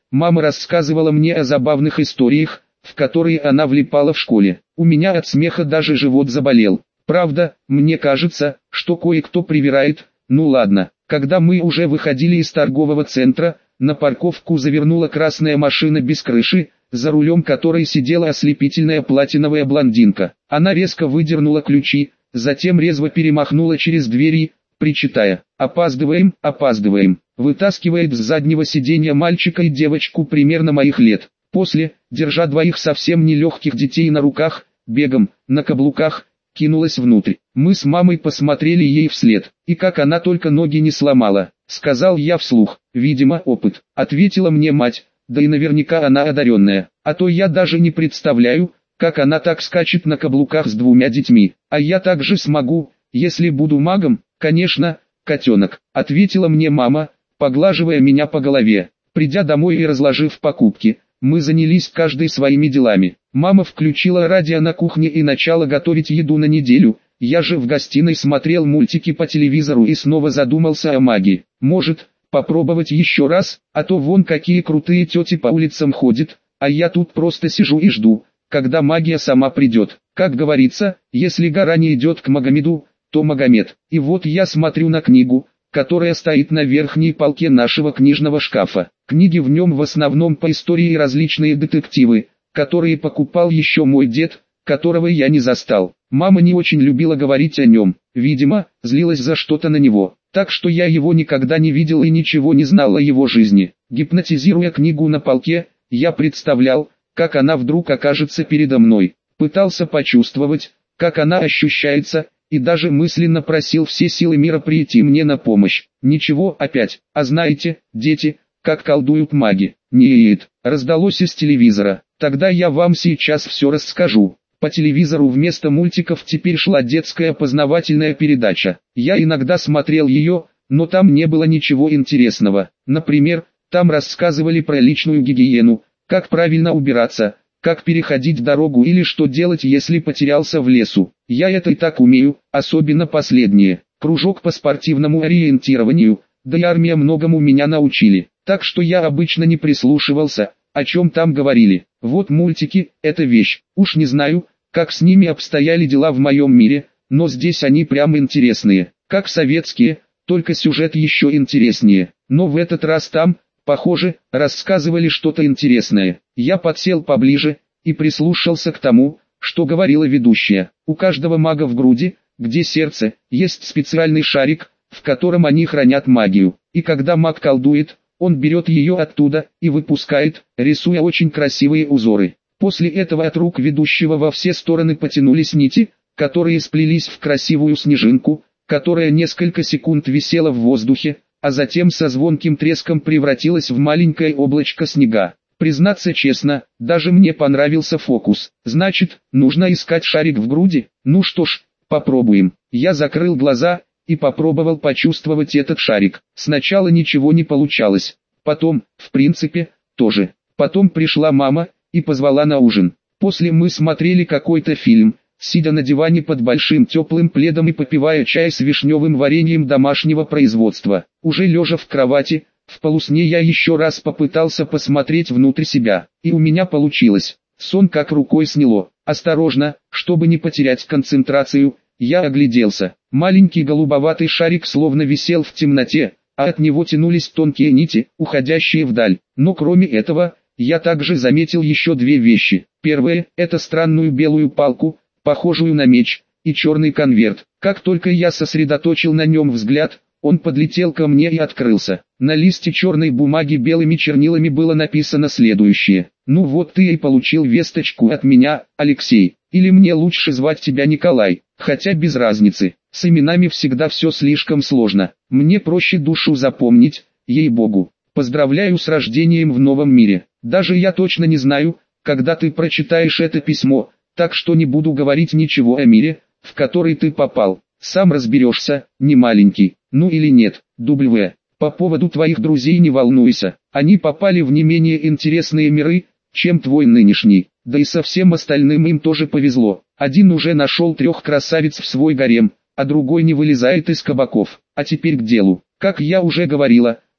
[SPEAKER 1] Мама рассказывала мне о забавных историях, в которые она влипала в школе. У меня от смеха даже живот заболел. Правда, мне кажется, что кое-кто привирает. Ну ладно. Когда мы уже выходили из торгового центра, на парковку завернула красная машина без крыши, за рулем которой сидела ослепительная платиновая блондинка. Она резко выдернула ключи, затем резво перемахнула через двери, причитая: «Опаздываем, опаздываем», вытаскивает с заднего сиденья мальчика и девочку примерно моих лет. После, держа двоих совсем нелегких детей на руках, бегом, на каблуках, кинулась внутрь. Мы с мамой посмотрели ей вслед, и как она только ноги не сломала, сказал я вслух. Видимо, опыт, ответила мне мать, да и наверняка она одаренная, а то я даже не представляю, как она так скачет на каблуках с двумя детьми. А я также смогу, если буду магом, конечно, котенок, ответила мне мама, поглаживая меня по голове. Придя домой и разложив покупки, мы занялись каждый своими делами. Мама включила радио на кухне и начала готовить еду на неделю. Я же в гостиной смотрел мультики по телевизору и снова задумался о магии. Может, попробовать еще раз, а то вон какие крутые тети по улицам ходят, а я тут просто сижу и жду, когда магия сама придет. Как говорится, если гора не идет к Магомеду, то Магомед. И вот я смотрю на книгу, которая стоит на верхней полке нашего книжного шкафа. Книги в нем в основном по истории и различные детективы, которые покупал еще мой дед, которого я не застал. Мама не очень любила говорить о нем, видимо, злилась за что-то на него, так что я его никогда не видел и ничего не знал о его жизни. Гипнотизируя книгу на полке, я представлял, как она вдруг окажется передо мной, пытался почувствовать, как она ощущается, и даже мысленно просил все силы мира прийти мне на помощь. Ничего опять, а знаете, дети, как колдуют маги. Нет, раздалось из телевизора. Тогда я вам сейчас все расскажу. По телевизору вместо мультиков теперь шла детская познавательная передача. Я иногда смотрел ее, но там не было ничего интересного. Например, там рассказывали про личную гигиену, как правильно убираться, как переходить дорогу или что делать, если потерялся в лесу. Я это и так умею, особенно последнее. Кружок по спортивному ориентированию, да и армия многому меня научили. Так что я обычно не прислушивался, о чем там говорили. Вот мультики – это вещь. Уж не знаю, как с ними обстояли дела в моем мире, но здесь они прям интересные. Как советские, только сюжет еще интереснее. Но в этот раз там, похоже, рассказывали что-то интересное. Я подсел поближе и прислушался к тому, что говорила ведущая. У каждого мага в груди, где сердце, есть специальный шарик, в котором они хранят магию. И когда маг колдует, он берет ее оттуда и выпускает, рисуя очень красивые узоры. После этого от рук ведущего во все стороны потянулись нити, которые сплелись в красивую снежинку, которая несколько секунд висела в воздухе, а затем со звонким треском превратилась в маленькое облачко снега. Признаться честно, даже мне понравился фокус. Значит, нужно искать шарик в груди? Ну что ж, попробуем. Я закрыл глаза и попробовал почувствовать этот шарик. Сначала ничего не получалось. Потом, в принципе, тоже. Потом пришла мама и позвала на ужин. После мы смотрели какой-то фильм, сидя на диване под большим теплым пледом и попивая чай с вишневым вареньем домашнего производства. Уже лежа в кровати, в полусне я еще раз попытался посмотреть внутрь себя, и у меня получилось. Сон как рукой сняло. Осторожно, чтобы не потерять концентрацию, я огляделся. Маленький голубоватый шарик словно висел в темноте, а от него тянулись тонкие нити, уходящие вдаль. Но кроме этого, я также заметил еще две вещи. Первое – это странную белую палку, похожую на меч, и черный конверт. Как только я сосредоточил на нем взгляд, он подлетел ко мне и открылся. На листе черной бумаги белыми чернилами было написано следующее. «Ну вот ты и получил весточку от меня, Алексей. Или мне лучше звать тебя Николай, хотя без разницы. С именами всегда все слишком сложно. Мне проще душу запомнить, ей-богу. Поздравляю с рождением в новом мире. Даже я точно не знаю, когда ты прочитаешь это письмо, так что не буду говорить ничего о мире, в который ты попал. Сам разберешься, не маленький, ну или нет, W. По поводу твоих друзей не волнуйся, они попали в не менее интересные миры, чем твой нынешний, да и со всем остальным им тоже повезло. Один уже нашел 3 красавиц в свой гарем, а другой не вылезает из кабаков. А теперь к делу. Как я уже говорила,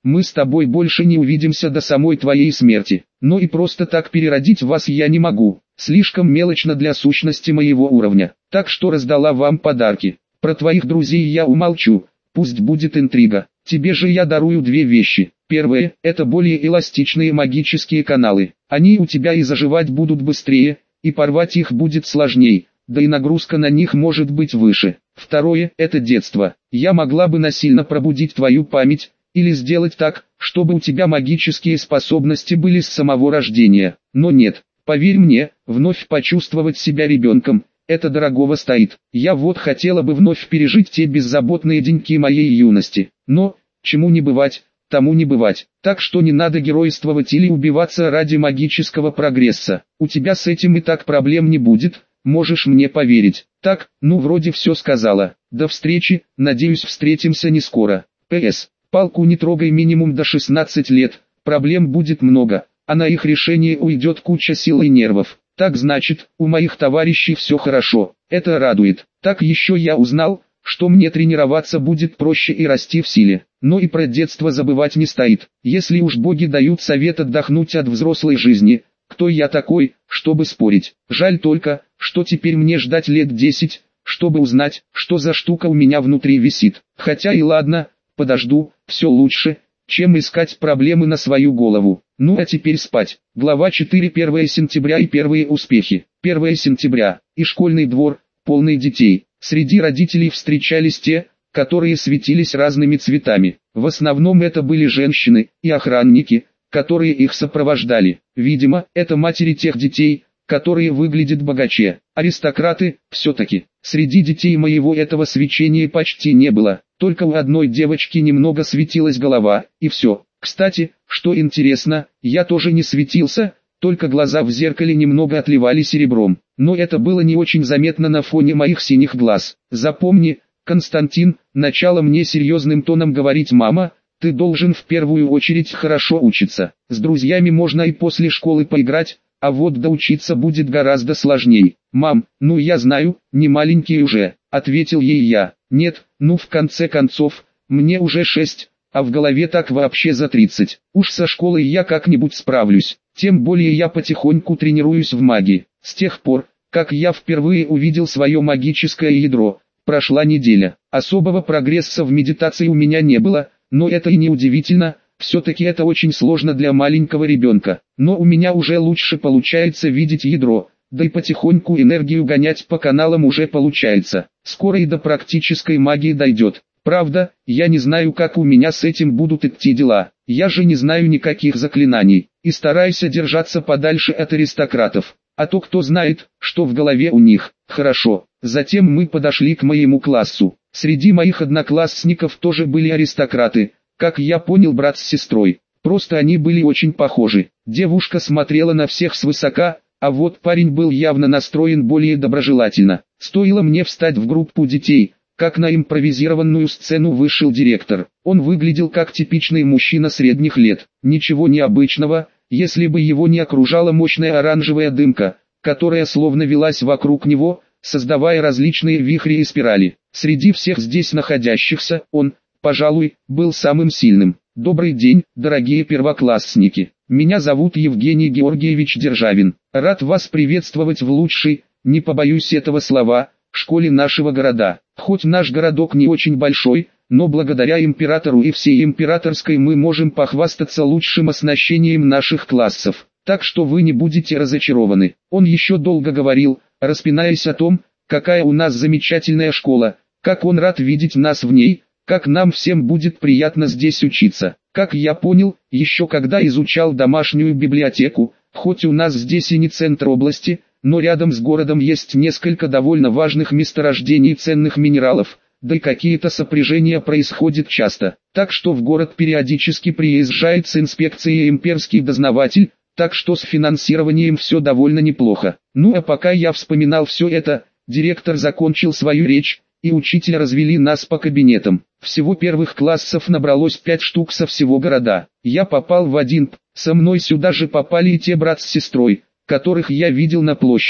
[SPEAKER 1] мы с тобой больше не увидимся до самой твоей смерти. Но и просто так переродить вас я не могу, слишком мелочно для сущности моего уровня. Так что раздала вам подарки. Про твоих друзей я умолчу, пусть будет интрига. Тебе же я дарую две вещи. Первое – это более эластичные магические каналы. Они у тебя и заживать будут быстрее, и порвать их будет сложней, да и нагрузка на них может быть выше. Второе – это детство. Я могла бы насильно пробудить твою память, или сделать так, чтобы у тебя магические способности были с самого рождения. Но нет, поверь мне, вновь почувствовать себя ребенком – это дорогого стоит. Я вот хотела бы вновь пережить те беззаботные деньки моей юности. Но, чему не бывать, тому не бывать. Так что не надо геройствовать или убиваться ради магического прогресса. У тебя с этим и так проблем не будет, можешь мне поверить. Так, ну вроде все сказала. До встречи, надеюсь встретимся не скоро. П.С. Палку не трогай минимум до 16 лет, проблем будет много, а на их решение уйдет куча сил и нервов. Так значит, у моих товарищей все хорошо, это радует. Так еще я узнал, что мне тренироваться будет проще и расти в силе. Но и про детство забывать не стоит. Если уж боги дают совет отдохнуть от взрослой жизни, кто я такой, чтобы спорить? Жаль только, что теперь мне ждать лет 10, чтобы узнать, что за штука у меня внутри висит. Хотя и ладно, подожду, все лучше, чем искать проблемы на свою голову. Ну а теперь спать. Глава 4. 1 сентября и первые успехи. 1 сентября. И школьный двор, полный детей. Среди родителей встречались те, которые светились разными цветами. В основном это были женщины и охранники, которые их сопровождали. Видимо, это матери тех детей, которые выглядят богаче. Аристократы, все-таки. Среди детей моего этого свечения почти не было. Только у одной девочки немного светилась голова, и все. Кстати, что интересно, я тоже не светился, только глаза в зеркале немного отливали серебром. Но это было не очень заметно на фоне моих синих глаз. Запомни, Константин, начало мне серьезным тоном говорить мама, ты должен в первую очередь хорошо учиться. С друзьями можно и после школы поиграть, а вот доучиться будет гораздо сложнее. Мам, ну я знаю, не маленький уже, ответил ей я. Нет, ну в конце концов, мне уже 6, а в голове так вообще за 30. Уж со школой я как-нибудь справлюсь, тем более я потихоньку тренируюсь в магии. С тех пор, как я впервые увидел свое магическое ядро, прошла неделя. Особого прогресса в медитации у меня не было, но это и не удивительно, все-таки это очень сложно для маленького ребенка. Но у меня уже лучше получается видеть ядро, да и потихоньку энергию гонять по каналам уже получается. Скоро и до практической магии дойдет. Правда, я не знаю, как у меня с этим будут идти дела. Я же не знаю никаких заклинаний, и стараюсь держаться подальше от аристократов. А то кто знает, что в голове у них. Хорошо. Затем мы подошли к моему классу. Среди моих одноклассников тоже были аристократы, как я понял, брат с сестрой. Просто они были очень похожи. Девушка смотрела на всех свысока, а вот парень был явно настроен более доброжелательно. Стоило мне встать в группу детей, как на импровизированную сцену вышел директор. Он выглядел как типичный мужчина средних лет. Ничего необычного, если бы его не окружала мощная оранжевая дымка, которая словно велась вокруг него, создавая различные вихри и спирали. Среди всех здесь находящихся он, пожалуй, был самым сильным. Добрый день, дорогие первоклассники. Меня зовут Евгений Георгиевич Державин. Рад вас приветствовать в лучшей, не побоюсь этого слова, школе нашего города. Хоть наш городок не очень большой, но благодаря императору и всей императорской мы можем похвастаться лучшим оснащением наших классов. Так что вы не будете разочарованы. Он еще долго говорил, распинаясь о том, какая у нас замечательная школа, как он рад видеть нас в ней, как нам всем будет приятно здесь учиться. Как я понял, еще когда изучал домашнюю библиотеку, хоть у нас здесь и не центр области, но рядом с городом есть несколько довольно важных месторождений ценных минералов, да и какие-то сопряжения происходят часто. Так что в город периодически приезжает с инспекцией имперский дознаватель, так что с финансированием все довольно неплохо. Ну а пока я вспоминал все это, директор закончил свою речь, и учитель развели нас по кабинетам. Всего первых классов набралось 5 штук со всего города. Я попал в один, со мной сюда же попали и те брат с сестрой, которых я видел на площади.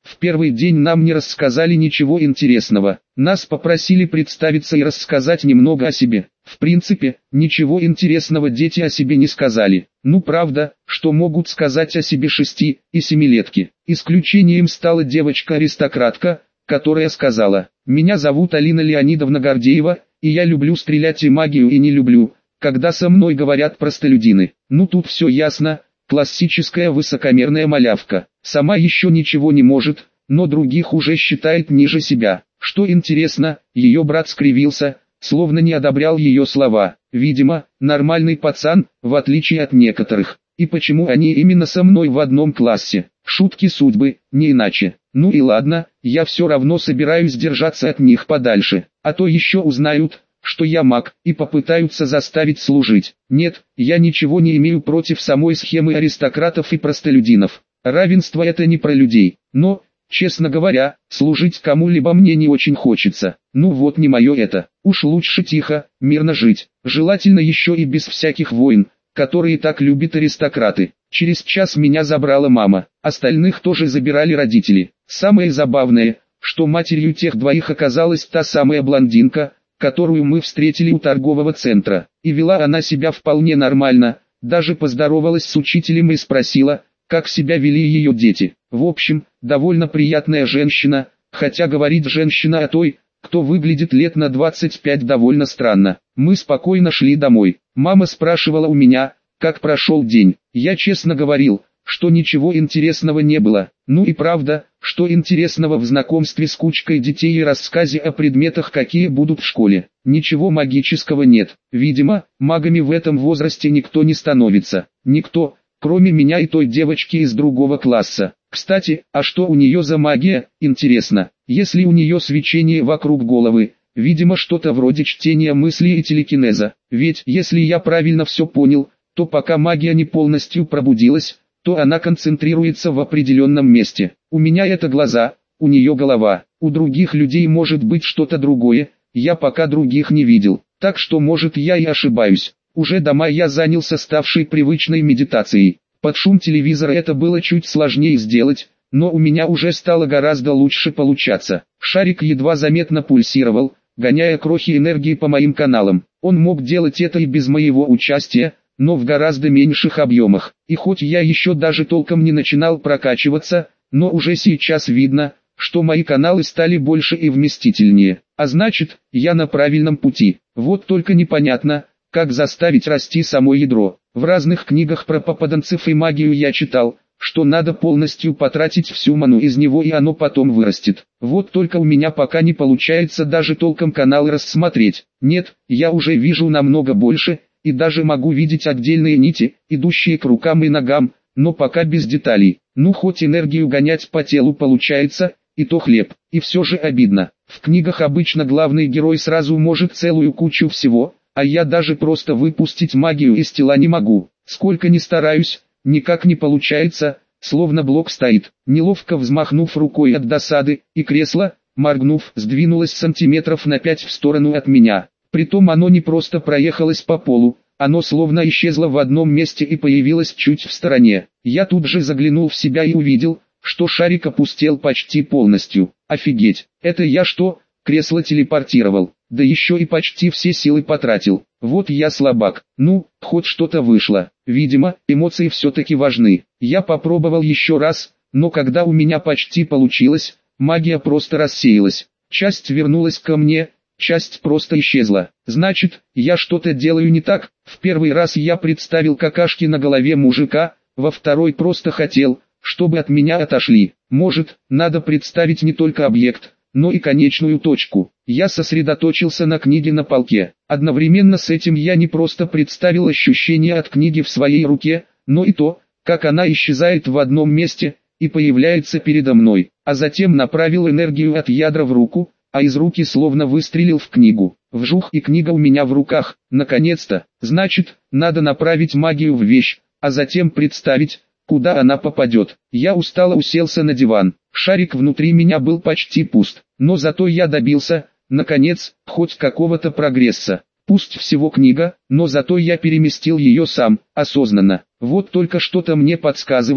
[SPEAKER 1] В первый день нам не рассказали ничего интересного. Нас попросили представиться и рассказать немного о себе. В принципе, ничего интересного дети о себе не сказали. Ну правда, что могут сказать о себе 6- и 7-летки. Исключением стала девочка-аристократка, которая сказала: «Меня зовут Алина Леонидовна Гордеева, и я люблю стрелять и магию и не люблю, когда со мной говорят простолюдины». Ну тут все ясно, классическая высокомерная малявка. Сама еще ничего не может, но других уже считает ниже себя. Что интересно, ее брат скривился, словно не одобрял ее слова. Видимо, нормальный пацан, в отличие от некоторых. И почему они именно со мной в одном классе? Шутки судьбы, не иначе. Ну и ладно, я все равно собираюсь держаться от них подальше. А то еще узнают, что я маг, и попытаются заставить служить. Нет, я ничего не имею против самой схемы аристократов и простолюдинов. Равенство — это не про людей. Но, честно говоря, служить кому-либо мне не очень хочется. Ну вот не мое это. Уж лучше тихо, мирно жить. Желательно еще и без всяких войн, которые так любят аристократы. Через час меня забрала мама. Остальных тоже забирали родители. Самое забавное, что матерью тех двоих оказалась та самая блондинка, которую мы встретили у торгового центра. И вела она себя вполне нормально, даже поздоровалась с учителем и спросила, как себя вели ее дети. В общем, довольно приятная женщина, хотя говорит женщина о той, кто выглядит лет на 25, довольно странно. Мы спокойно шли домой. Мама спрашивала у меня, как прошел день. Я честно говорил, что ничего интересного не было. Ну и правда, что интересного в знакомстве с кучкой детей и рассказе о предметах, какие будут в школе. Ничего магического нет. Видимо, магами в этом возрасте никто не становится. Никто, кроме меня и той девочки из другого класса. Кстати, а что у нее за магия, интересно? Если у нее свечение вокруг головы, видимо что-то вроде чтения мыслей и телекинеза. Ведь, если я правильно все понял, то пока магия не полностью пробудилась, то она концентрируется в определенном месте. У меня это глаза, у нее голова, у других людей может быть что-то другое, я пока других не видел, так что может я и ошибаюсь. Уже дома я занялся ставшей привычной медитацией. Под шум телевизора это было чуть сложнее сделать, но у меня уже стало гораздо лучше получаться. Шарик едва заметно пульсировал, гоняя крохи энергии по моим каналам. Он мог делать это и без моего участия, но в гораздо меньших объемах. И хоть я еще даже толком не начинал прокачиваться, но уже сейчас видно, что мои каналы стали больше и вместительнее. А значит, я на правильном пути. Вот только непонятно, как заставить расти само ядро. В разных книгах про попаданцев и магию я читал, что надо полностью потратить всю ману из него и оно потом вырастет. Вот только у меня пока не получается даже толком каналы рассмотреть. Нет, я уже вижу намного больше, и даже могу видеть отдельные нити, идущие к рукам и ногам, но пока без деталей. Ну хоть энергию гонять по телу получается, и то хлеб. И все же обидно. В книгах обычно главный герой сразу может целую кучу всего, а я даже просто выпустить магию из тела не могу. Сколько ни стараюсь, никак не получается, словно блок стоит. Неловко взмахнув рукой от досады, и кресло, моргнув, сдвинулось сантиметров на 5 в сторону от меня. Притом оно не просто проехалось по полу, оно словно исчезло в одном месте и появилось чуть в стороне. Я тут же заглянул в себя и увидел, что шарик опустел почти полностью. Офигеть, это я что, кресло телепортировал, да еще и почти все силы потратил. Вот я слабак. Ну, хоть что-то вышло. Видимо, эмоции все-таки важны. Я попробовал еще раз, но когда у меня почти получилось, магия просто рассеялась. Часть вернулась ко мне, часть просто исчезла. Значит, я что-то делаю не так. В первый раз я представил какашки на голове мужика, во второй просто хотел, чтобы от меня отошли. Может, надо представить не только объект, но и конечную точку. Я сосредоточился на книге на полке. Одновременно с этим я не просто представил ощущение от книги в своей руке, но и то, как она исчезает в одном месте и появляется передо мной. А затем направил энергию от ядра в руку, а из руки словно выстрелил в книгу. Вжух, и книга у меня в руках. Наконец-то. Значит, надо направить магию в вещь, а затем представить, куда она попадет. Я устало уселся на диван. Шарик внутри меня был почти пуст, но зато я добился, наконец, хоть какого-то прогресса. Пусть всего книга, но зато я переместил ее сам, осознанно. Вот только что-то мне подсказывает,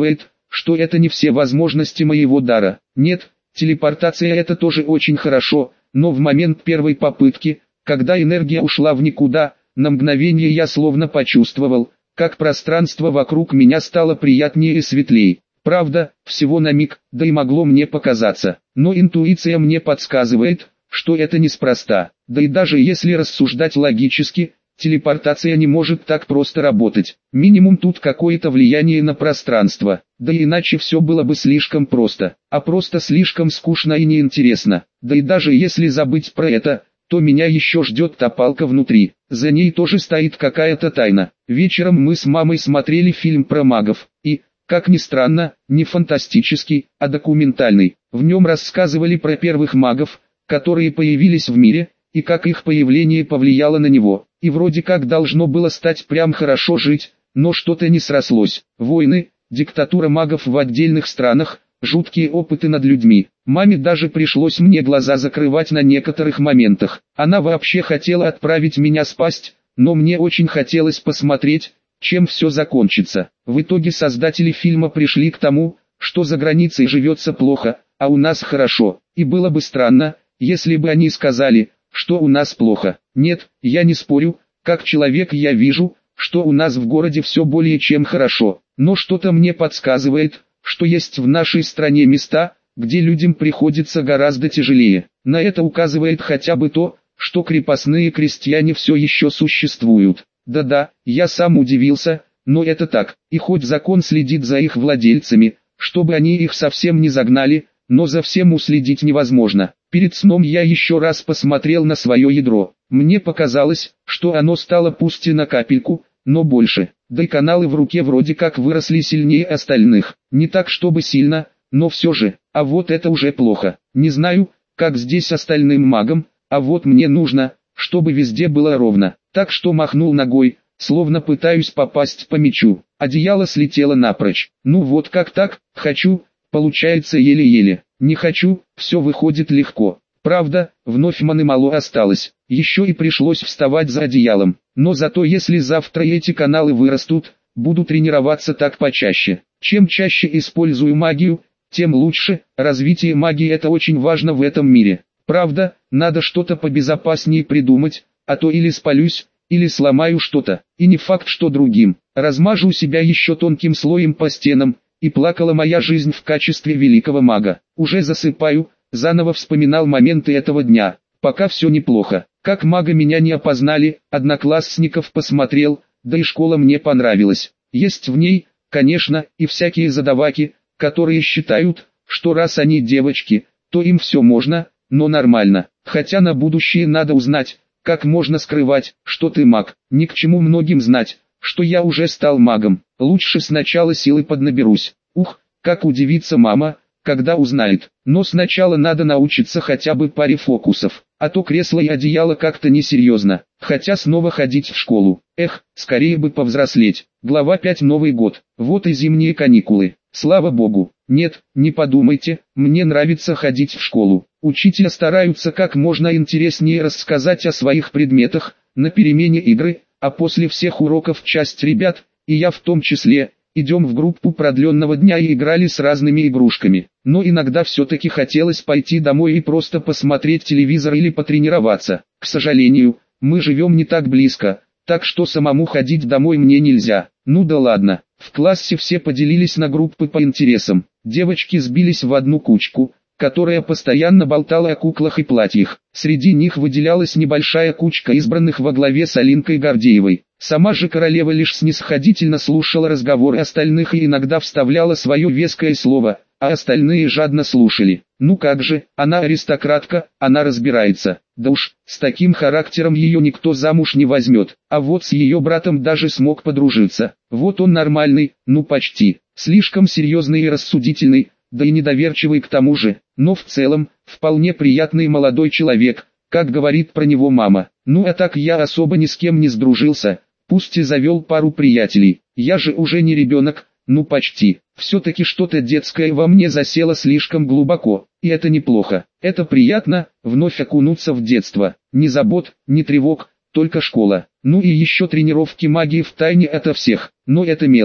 [SPEAKER 1] что это не все возможности моего дара. Нет, телепортация это тоже очень хорошо, но в момент первой попытки, когда энергия ушла в никуда, на мгновение я словно почувствовал, как пространство вокруг меня стало приятнее и светлее. Правда, всего на миг, да и могло мне показаться, но интуиция мне подсказывает, что это неспроста. Да и даже если рассуждать логически, телепортация не может так просто работать. Минимум тут какое-то влияние на пространство, да и иначе все было бы слишком просто, а просто слишком скучно и неинтересно. Да и даже если забыть про это, то меня еще ждет та палка внутри, за ней тоже стоит какая-то тайна. Вечером мы с мамой смотрели фильм про магов, и, как ни странно, не фантастический, а документальный. В нем рассказывали про первых магов, которые появились в мире, и как их появление повлияло на него. И вроде как должно было стать прям хорошо жить, но что-то не срослось. Войны, диктатура магов в отдельных странах, жуткие опыты над людьми. Маме даже пришлось мне глаза закрывать на некоторых моментах. Она вообще хотела отправить меня спасть, но мне очень хотелось посмотреть, чем все закончится. В итоге создатели фильма пришли к тому, что за границей живется плохо, а у нас хорошо. И было бы странно, если бы они сказали, что у нас плохо. Нет, я не спорю, как человек я вижу, что у нас в городе все более чем хорошо. Но что-то мне подсказывает, что есть в нашей стране места, где людям приходится гораздо тяжелее. На это указывает хотя бы то, что крепостные крестьяне все еще существуют. Да-да, я сам удивился, но это так. И хоть закон следит за их владельцами, чтобы они их совсем не загнали, но за всем уследить невозможно. Перед сном я еще раз посмотрел на свое ядро. Мне показалось, что оно стало пусть и на капельку, но больше. Да и каналы в руке вроде как выросли сильнее остальных. Не так чтобы сильно, но все же. А вот это уже плохо. Не знаю, как здесь остальным магам, а вот мне нужно, чтобы везде было ровно. Так что махнул ногой, словно пытаюсь попасть по мячу. Одеяло слетело напрочь. Ну вот как так, хочу, получается еле-еле. Не хочу, все выходит легко. Правда, вновь маны мало осталось. Еще и пришлось вставать за одеялом. Но зато если завтра эти каналы вырастут, буду тренироваться так почаще. Чем чаще использую магию, тем лучше. Развитие магии это очень важно в этом мире. Правда, надо что-то побезопаснее придумать, а то или спалюсь, или сломаю что-то. И не факт, что другим. Размажу себя еще тонким слоем по стенам, и плакала моя жизнь в качестве великого мага. Уже засыпаю, заново вспоминал моменты этого дня. Пока все неплохо. Как мага меня не опознали, одноклассников посмотрел, да и школа мне понравилась. Есть в ней, конечно, и всякие задаваки, которые считают, что раз они девочки, то им все можно, но нормально. Хотя на будущее надо узнать, как можно скрывать, что ты маг. Ни к чему многим знать, что я уже стал магом. Лучше сначала силы поднаберусь. Ух, как удивится мама, когда узнает. Но сначала надо научиться хотя бы паре фокусов. А то кресло и одеяло как-то несерьезно. Хотя снова ходить в школу. Эх, скорее бы повзрослеть. Глава 5. Новый год. Вот и зимние каникулы. Слава богу. Нет, не подумайте, мне нравится ходить в школу. Учителя стараются как можно интереснее рассказать о своих предметах, на перемене игры, а после всех уроков часть ребят, и я в том числе, идем в группу продленного дня и играли с разными игрушками. Но иногда все-таки хотелось пойти домой и просто посмотреть телевизор или потренироваться. К сожалению, мы живем не так близко, так что самому ходить домой мне нельзя. Ну да ладно. В классе все поделились на группы по интересам. Девочки сбились в одну кучку, которая постоянно болтала о куклах и платьях. Среди них выделялась небольшая кучка избранных во главе с Алинкой Гордеевой. Сама же королева лишь снисходительно слушала разговоры остальных и иногда вставляла свое веское слово, а остальные жадно слушали. Ну как же, она аристократка, она разбирается. Да уж, с таким характером ее никто замуж не возьмет. А вот с ее братом даже смог подружиться. Вот он нормальный, ну почти. Слишком серьезный и рассудительный, да и недоверчивый к тому же. Но в целом, вполне приятный молодой человек, как говорит про него мама. Ну а так я особо ни с кем не сдружился. Пусть и завел пару приятелей, я же уже не ребенок, ну почти. Все-таки что-то детское во мне засело слишком глубоко, и это неплохо. Это приятно, вновь окунуться в детство. Ни забот, ни тревог, только школа. Ну и еще тренировки магии втайне ото всех, но это мелочи.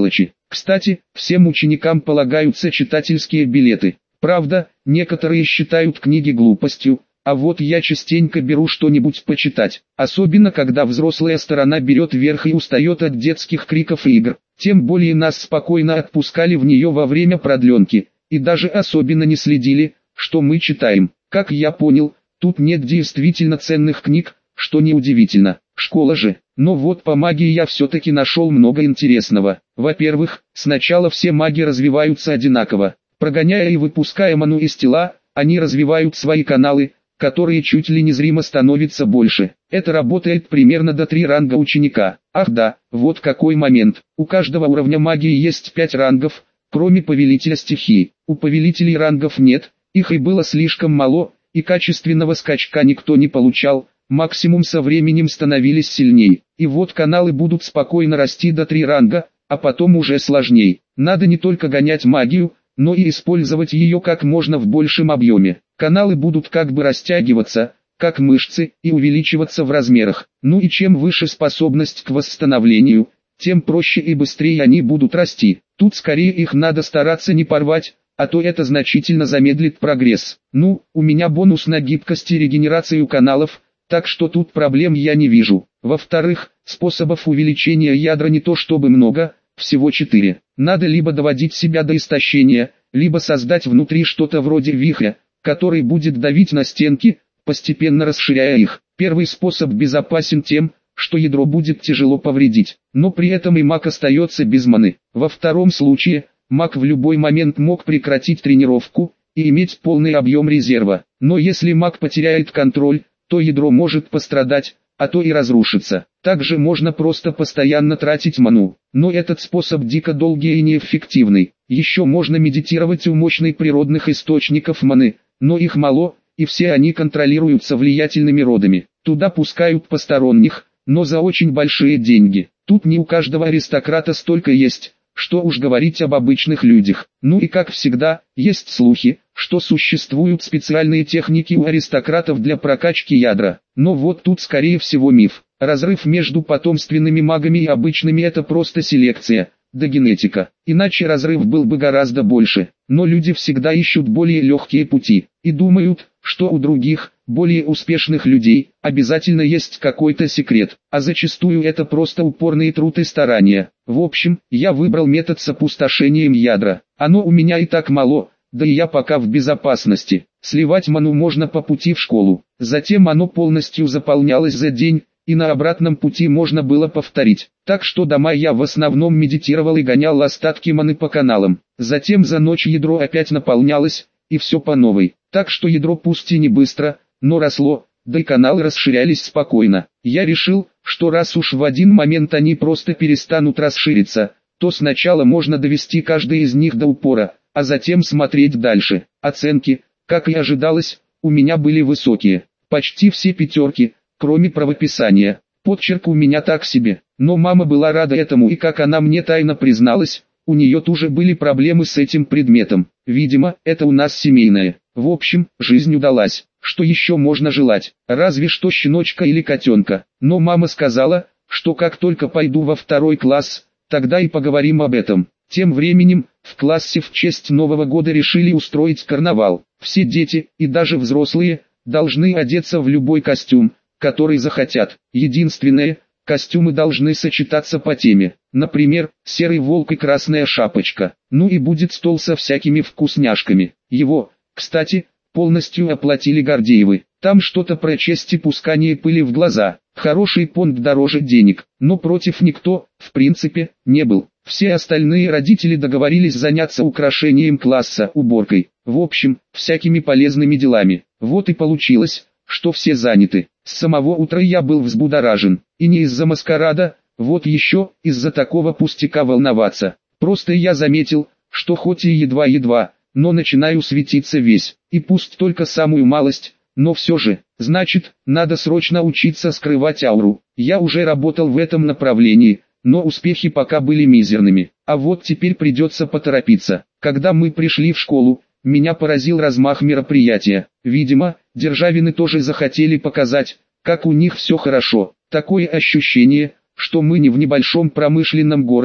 [SPEAKER 1] Кстати, всем ученикам полагаются читательские билеты. Правда, некоторые считают книги глупостью, а вот я частенько беру что-нибудь почитать, особенно когда взрослая сторона берет верх и устает от детских криков и игр. Тем более нас спокойно отпускали в нее во время продленки, и даже особенно не следили, что мы читаем. Как я понял, тут нет действительно ценных книг, что неудивительно. Школа же. Но вот по магии я все-таки нашел много интересного. Во-первых, сначала все маги развиваются одинаково. Прогоняя и выпуская ману из тела, они развивают свои каналы, которые чуть ли незримо становятся больше. Это работает примерно до 3 ранга ученика. Ах да, вот какой момент. У каждого уровня магии есть 5 рангов, кроме повелителя стихии. У повелителей рангов нет, их и было слишком мало, и качественного скачка никто не получал. Максимум со временем становились сильней. И вот каналы будут спокойно расти до 3 ранга, а потом уже сложней. Надо не только гонять магию, но и использовать ее как можно в большем объеме. Каналы будут как бы растягиваться, как мышцы, и увеличиваться в размерах. Ну и чем выше способность к восстановлению, тем проще и быстрее они будут расти. Тут скорее их надо стараться не порвать, а то это значительно замедлит прогресс. Ну, у меня бонус на гибкость и регенерацию каналов, так что тут проблем я не вижу. Во-вторых, способов увеличения ядра не то чтобы много, всего 4. Надо либо доводить себя до истощения, либо создать внутри что-то вроде вихря, который будет давить на стенки, постепенно расширяя их. Первый способ безопасен тем, что ядро будет тяжело повредить, но при этом и маг остается без маны. Во втором случае, маг в любой момент мог прекратить тренировку и иметь полный объем резерва. Но если маг потеряет контроль, то ядро может пострадать, а то и разрушиться. Также можно просто постоянно тратить ману, но этот способ дико долгий и неэффективный. Еще можно медитировать у мощных природных источников маны, но их мало, и все они контролируются влиятельными родами. Туда пускают посторонних, но за очень большие деньги. Тут не у каждого аристократа столько есть, что уж говорить об обычных людях. Ну и как всегда, есть слухи, что существуют специальные техники у аристократов для прокачки ядра. Но вот тут скорее всего миф. Разрыв между потомственными магами и обычными — это просто селекция, да генетика. Иначе разрыв был бы гораздо больше. Но люди всегда ищут более легкие пути, и думают, что у других, более успешных людей, обязательно есть какой-то секрет, а зачастую это просто упорный труд и старания. В общем, я выбрал метод с опустошением ядра. Оно у меня и так мало, да и я пока в безопасности. Сливать ману можно по пути в школу, затем оно полностью заполнялось за день, и на обратном пути можно было повторить. Так что дома я в основном медитировал и гонял остатки маны по каналам. Затем за ночь ядро опять наполнялось, и все по новой. Так что ядро пусть и не быстро, но росло, да и каналы расширялись спокойно. Я решил, что раз уж в один момент они просто перестанут расшириться, то сначала можно довести каждый из них до упора, а затем смотреть дальше. Оценки, как и ожидалось, у меня были высокие. Почти все 5, кроме правописания. Подчерк у меня так себе, но мама была рада этому, и как она мне тайно призналась, у нее тоже были проблемы с этим предметом. Видимо, это у нас семейное. В общем, жизнь удалась. Что еще можно желать? Разве что щеночка или котенка. Но мама сказала, что как только пойду во 2 класс, тогда и поговорим об этом. Тем временем, в классе в честь Нового года решили устроить карнавал. Все дети, и даже взрослые, должны одеться в любой костюм, который захотят. Единственное, костюмы должны сочетаться по теме. Например, серый волк и красная шапочка. Ну и будет стол со всякими вкусняшками. Его, кстати, полностью оплатили Гордеевы. Там что-то про честь и пускание пыли в глаза. Хороший понт дороже денег, но против никто, в принципе, не был. Все остальные родители договорились заняться украшением класса, уборкой. В общем, всякими полезными делами. Вот и получилось, что все заняты. С самого утра я был взбудоражен. И не из-за маскарада, вот еще, из-за такого пустяка волноваться. Просто я заметил, что хоть и едва-едва, но начинаю светиться весь. И пусть только самую малость, но все же, значит, надо срочно учиться скрывать ауру. Я уже работал в этом направлении, но успехи пока были мизерными. А вот теперь придется поторопиться. Когда мы пришли в школу, меня поразил размах мероприятия. Видимо, Державины тоже захотели показать, как у них все хорошо. Такое ощущение, что мы не в небольшом промышленном городе,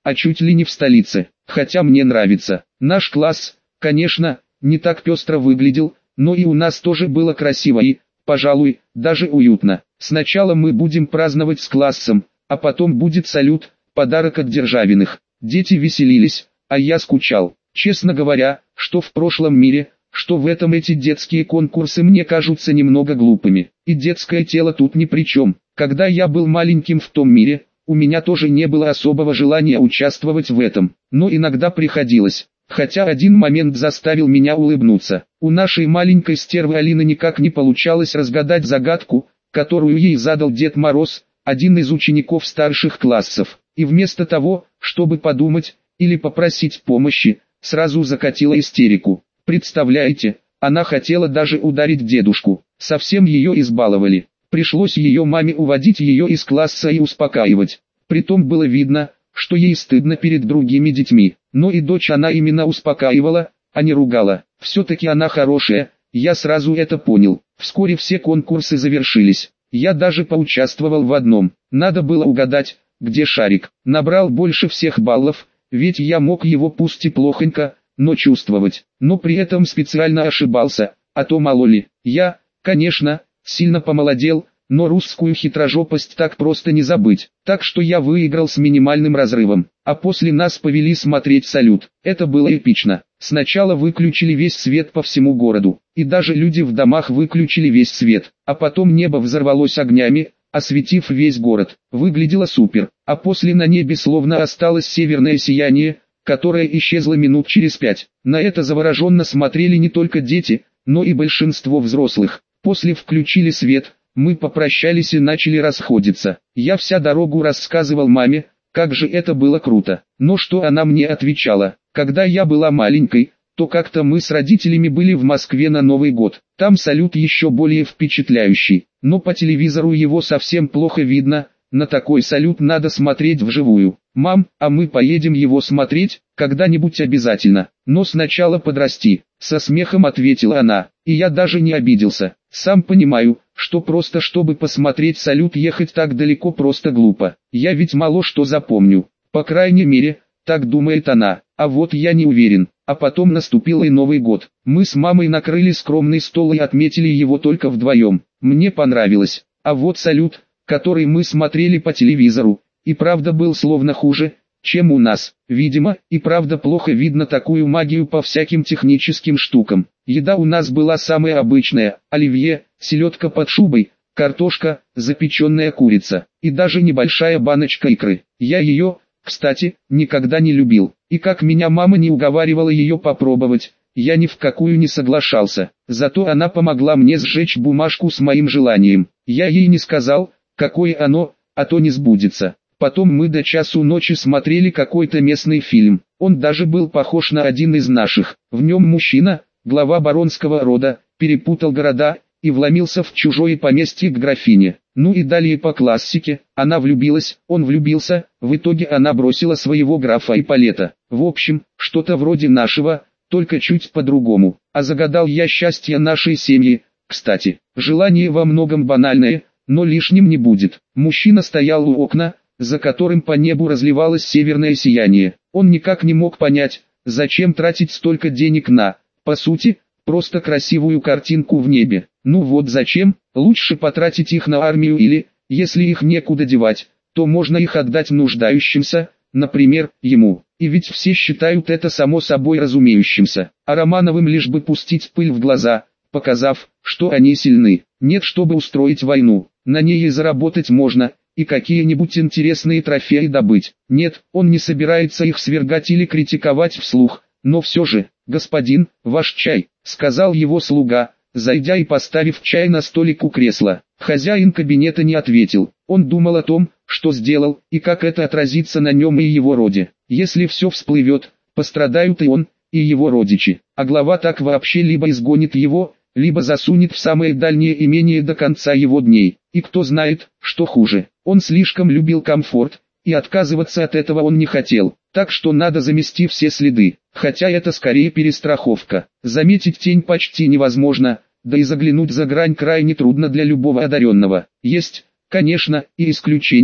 [SPEAKER 1] а чуть ли не в столице. Хотя мне нравится. Наш класс, конечно, не так пестро выглядел, но и у нас тоже было красиво и, пожалуй, даже уютно. Сначала мы будем праздновать с классом, а потом будет салют, подарок от Державиных. Дети веселились, а я скучал. Честно говоря, что в прошлом мире, что в этом эти детские конкурсы мне кажутся немного глупыми. И детское тело тут ни при чем. Когда я был маленьким в том мире, у меня тоже не было особого желания участвовать в этом. Но иногда приходилось. Хотя один момент заставил меня улыбнуться. У нашей маленькой стервы Алины никак не получалось разгадать загадку, которую ей задал Дед Мороз, один из учеников старших классов. И вместо того, чтобы подумать или попросить помощи, сразу закатила истерику. Представляете, она хотела даже ударить дедушку. Совсем ее избаловали. Пришлось ее маме уводить ее из класса и успокаивать. Притом было видно, что ей стыдно перед другими детьми. Но и дочь она именно успокаивала, а не ругала. Все-таки она хорошая, я сразу это понял. Вскоре все конкурсы завершились. Я даже поучаствовал в одном. Надо было угадать, где шарик. Набрал больше всех баллов, ведь я мог его пусть и плохонько, но чувствовать. Но при этом специально ошибался, а то мало ли. Я, конечно, сильно помолодел, но русскую хитрожопость так просто не забыть. Так что я выиграл с минимальным разрывом. А после нас повели смотреть салют. Это было эпично. Сначала выключили весь свет по всему городу. И даже люди в домах выключили весь свет. А потом небо взорвалось огнями, осветив весь город. Выглядело супер. А после на небе словно осталось северное сияние, которое исчезло минут через 5. На это завороженно смотрели не только дети, но и большинство взрослых. После включили свет, мы попрощались и начали расходиться. Я вся дорогу рассказывал маме, как же это было круто. Но что она мне отвечала? Когда я была маленькой, то как-то мы с родителями были в Москве на Новый год. Там салют еще более впечатляющий, но по телевизору его совсем плохо видно. На такой салют надо смотреть вживую. Мам, а мы поедем его смотреть, когда-нибудь обязательно. Но сначала подрасти. Со смехом ответила она, и я даже не обиделся. Сам понимаю, что просто чтобы посмотреть салют ехать так далеко просто глупо. Я ведь мало что запомню. По крайней мере, так думает она. А вот я не уверен. А потом наступил и Новый год. Мы с мамой накрыли скромный стол и отметили его только вдвоем. Мне понравилось. А вот салют, который мы смотрели по телевизору, и правда был словно хуже, чем у нас. Видимо, и правда плохо видно такую магию по всяким техническим штукам. Еда у нас была самая обычная: оливье, селедка под шубой, картошка, запеченная курица и даже небольшая баночка икры. Я ее, кстати, никогда не любил, и как меня мама не уговаривала ее попробовать, я ни в какую не соглашался. Зато она помогла мне сжечь бумажку с моим желанием. Я ей не сказал, какое оно, а то не сбудется. Потом мы до часу ночи смотрели какой-то местный фильм. Он даже был похож на один из наших. В нем мужчина, глава баронского рода, перепутал города и вломился в чужое поместье к графине. Ну и далее по классике: она влюбилась, он влюбился, в итоге она бросила своего графа Ипполита. В общем, что-то вроде нашего, только чуть по-другому. А загадал я счастье нашей семьи. Кстати, желание во многом банальное, но лишним не будет. Мужчина стоял у окна, за которым по небу разливалось северное сияние. Он никак не мог понять, зачем тратить столько денег на, по сути, просто красивую картинку в небе. Ну вот зачем, лучше потратить их на армию или, если их некуда девать, то можно их отдать нуждающимся, например, ему. И ведь все считают это само собой разумеющимся, а Романовым лишь бы пустить пыль в глаза, показав, что они сильны. Нет, чтобы устроить войну, на ней и заработать можно, и какие-нибудь интересные трофеи добыть. Нет, он не собирается их свергать или критиковать вслух, но все же: «Господин, ваш чай», — сказал его слуга, зайдя и поставив чай на столик у кресла. Хозяин кабинета не ответил. Он думал о том, что сделал, и как это отразится на нем и его роде. Если все всплывет, пострадают и он, и его родичи. А глава так вообще либо изгонит его, либо засунет в самое дальнее имение до конца его дней. И кто знает, что хуже. Он слишком любил комфорт, и отказываться от этого он не хотел. Так что надо замести все следы. Хотя это скорее перестраховка. Заметить тень почти невозможно, да и заглянуть за грань крайне трудно для любого одаренного. Есть, конечно, и исключения,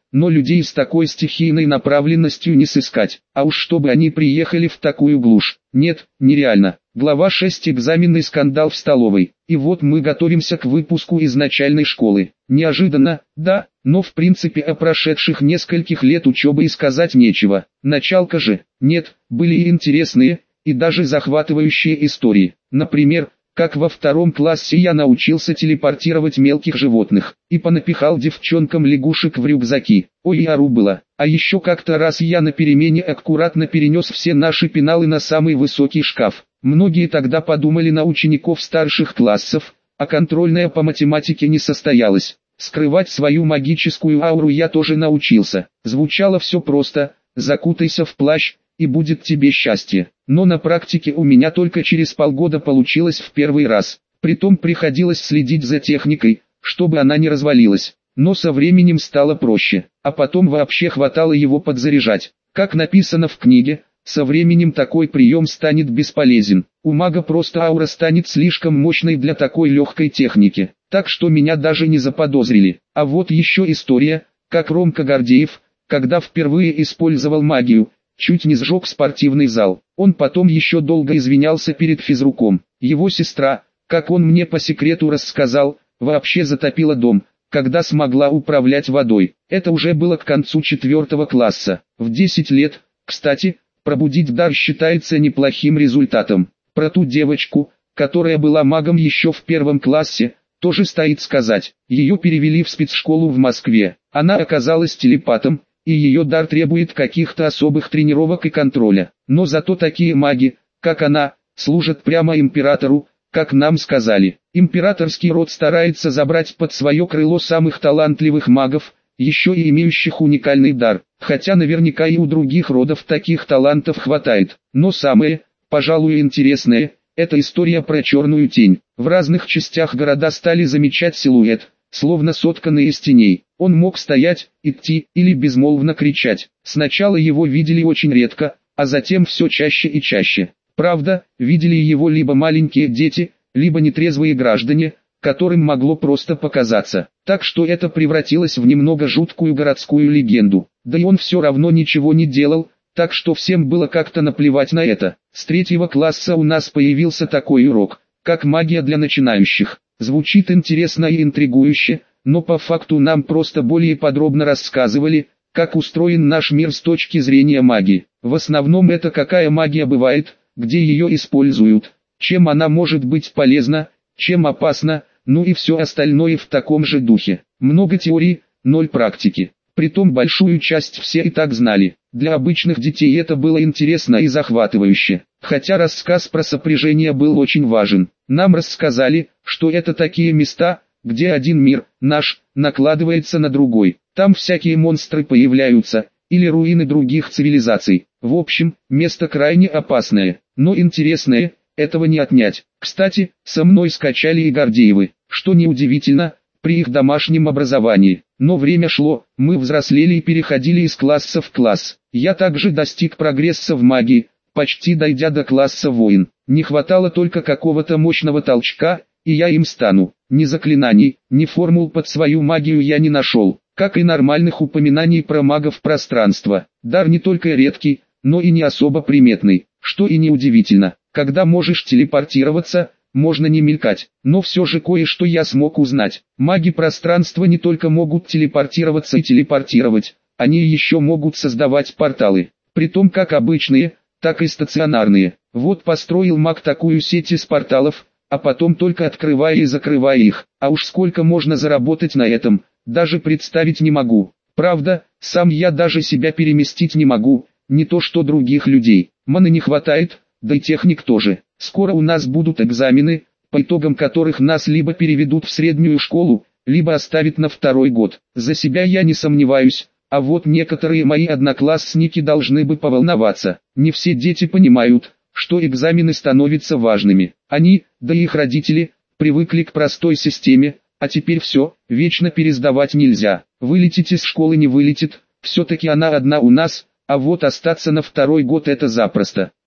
[SPEAKER 1] но людей с такой стихийной направленностью не сыскать. А уж чтобы они приехали в такую глушь. Нет, нереально. Глава 6. Экзаменный скандал в столовой. И вот мы готовимся к выпуску из начальной школы. Неожиданно, да, но в принципе о прошедших нескольких лет учебы и сказать нечего. Началка же. Нет, были и интересные, и даже захватывающие истории. Например, как во 2 классе я научился телепортировать мелких животных, и понапихал девчонкам лягушек в рюкзаки. Ой, и ору было. А еще как-то раз я на перемене аккуратно перенес все наши пеналы на самый высокий шкаф. Многие тогда подумали на учеников старших классов, а контрольная по математике не состоялась. Скрывать свою магическую ауру я тоже научился. Звучало все просто: закутайся в плащ, и будет тебе счастье. Но на практике у меня только через полгода получилось в первый раз. Притом приходилось следить за техникой, чтобы она не развалилась. Но со временем стало проще, а потом вообще хватало его подзаряжать. Как написано в книге, со временем такой прием станет бесполезен. У мага просто аура станет слишком мощной для такой легкой техники. Так что меня даже не заподозрили. А вот еще история, как Ромка Гордеев, когда впервые использовал магию, чуть не сжег спортивный зал. Он потом еще долго извинялся перед физруком. Его сестра, как он мне по секрету рассказал, вообще затопила дом, когда смогла управлять водой. Это уже было к концу 4 класса. В 10 лет, кстати, пробудить дар считается неплохим результатом. Про ту девочку, которая была магом еще в 1 классе, тоже стоит сказать. Ее перевели в спецшколу в Москве. Она оказалась телепатом, и ее дар требует каких-то особых тренировок и контроля. Но зато такие маги, как она, служат прямо императору, как нам сказали. Императорский род старается забрать под свое крыло самых талантливых магов, еще и имеющих уникальный дар, хотя наверняка и у других родов таких талантов хватает. Но самое, пожалуй, интересное, это история про черную тень. В разных частях города стали замечать силуэт, словно сотканный из теней. Он мог стоять, идти или безмолвно кричать. Сначала его видели очень редко, а затем все чаще и чаще. Правда, видели его либо маленькие дети, либо нетрезвые граждане, которым могло просто показаться. Так что это превратилось в немного жуткую городскую легенду. Да и он все равно ничего не делал, так что всем было как-то наплевать на это. С 3 класса у нас появился такой урок, как магия для начинающих. Звучит интересно и интригующе, но по факту нам просто более подробно рассказывали, как устроен наш мир с точки зрения магии. В основном это какая магия бывает, где ее используют, чем она может быть полезна, чем опасна, ну и все остальное в таком же духе. Много теорий, 0 практики. Притом большую часть все и так знали. Для обычных детей это было интересно и захватывающе. Хотя рассказ про сопряжение был очень важен. Нам рассказали, что это такие места, где один мир, наш, накладывается на другой. Там всякие монстры появляются, или руины других цивилизаций. В общем, место крайне опасное, но интересное, этого не отнять. Кстати, со мной скачали и Гордеевы, что неудивительно, при их домашнем образовании. Но время шло, мы взрослели и переходили из класса в класс. Я также достиг прогресса в магии, почти дойдя до класса воин. Не хватало только какого-то мощного толчка, и я им стану. Ни заклинаний, ни формул под свою магию я не нашел, как и нормальных упоминаний про магов пространства. Дар не только редкий, но и не особо приметный, что и неудивительно. Когда можешь телепортироваться, можно не мелькать, но все же кое-что я смог узнать. Маги пространства не только могут телепортироваться и телепортировать, они еще могут создавать порталы, притом как обычные, так и стационарные. Вот построил маг такую сеть из порталов, а потом только открывая и закрывая их. А уж сколько можно заработать на этом, даже представить не могу. Правда, сам я даже себя переместить не могу, не то что других людей. Маны не хватает, да и техник тоже. Скоро у нас будут экзамены, по итогам которых нас либо переведут в среднюю школу, либо оставят на 2-й год. За себя я не сомневаюсь, а вот некоторые мои одноклассники должны бы поволноваться. Не все дети понимают, что экзамены становятся важными. Они, да и их родители, привыкли к простой системе, а теперь все, вечно пересдавать нельзя. Вылететь из школы не вылетит, все-таки она одна у нас, а вот остаться на 2-й год это запросто.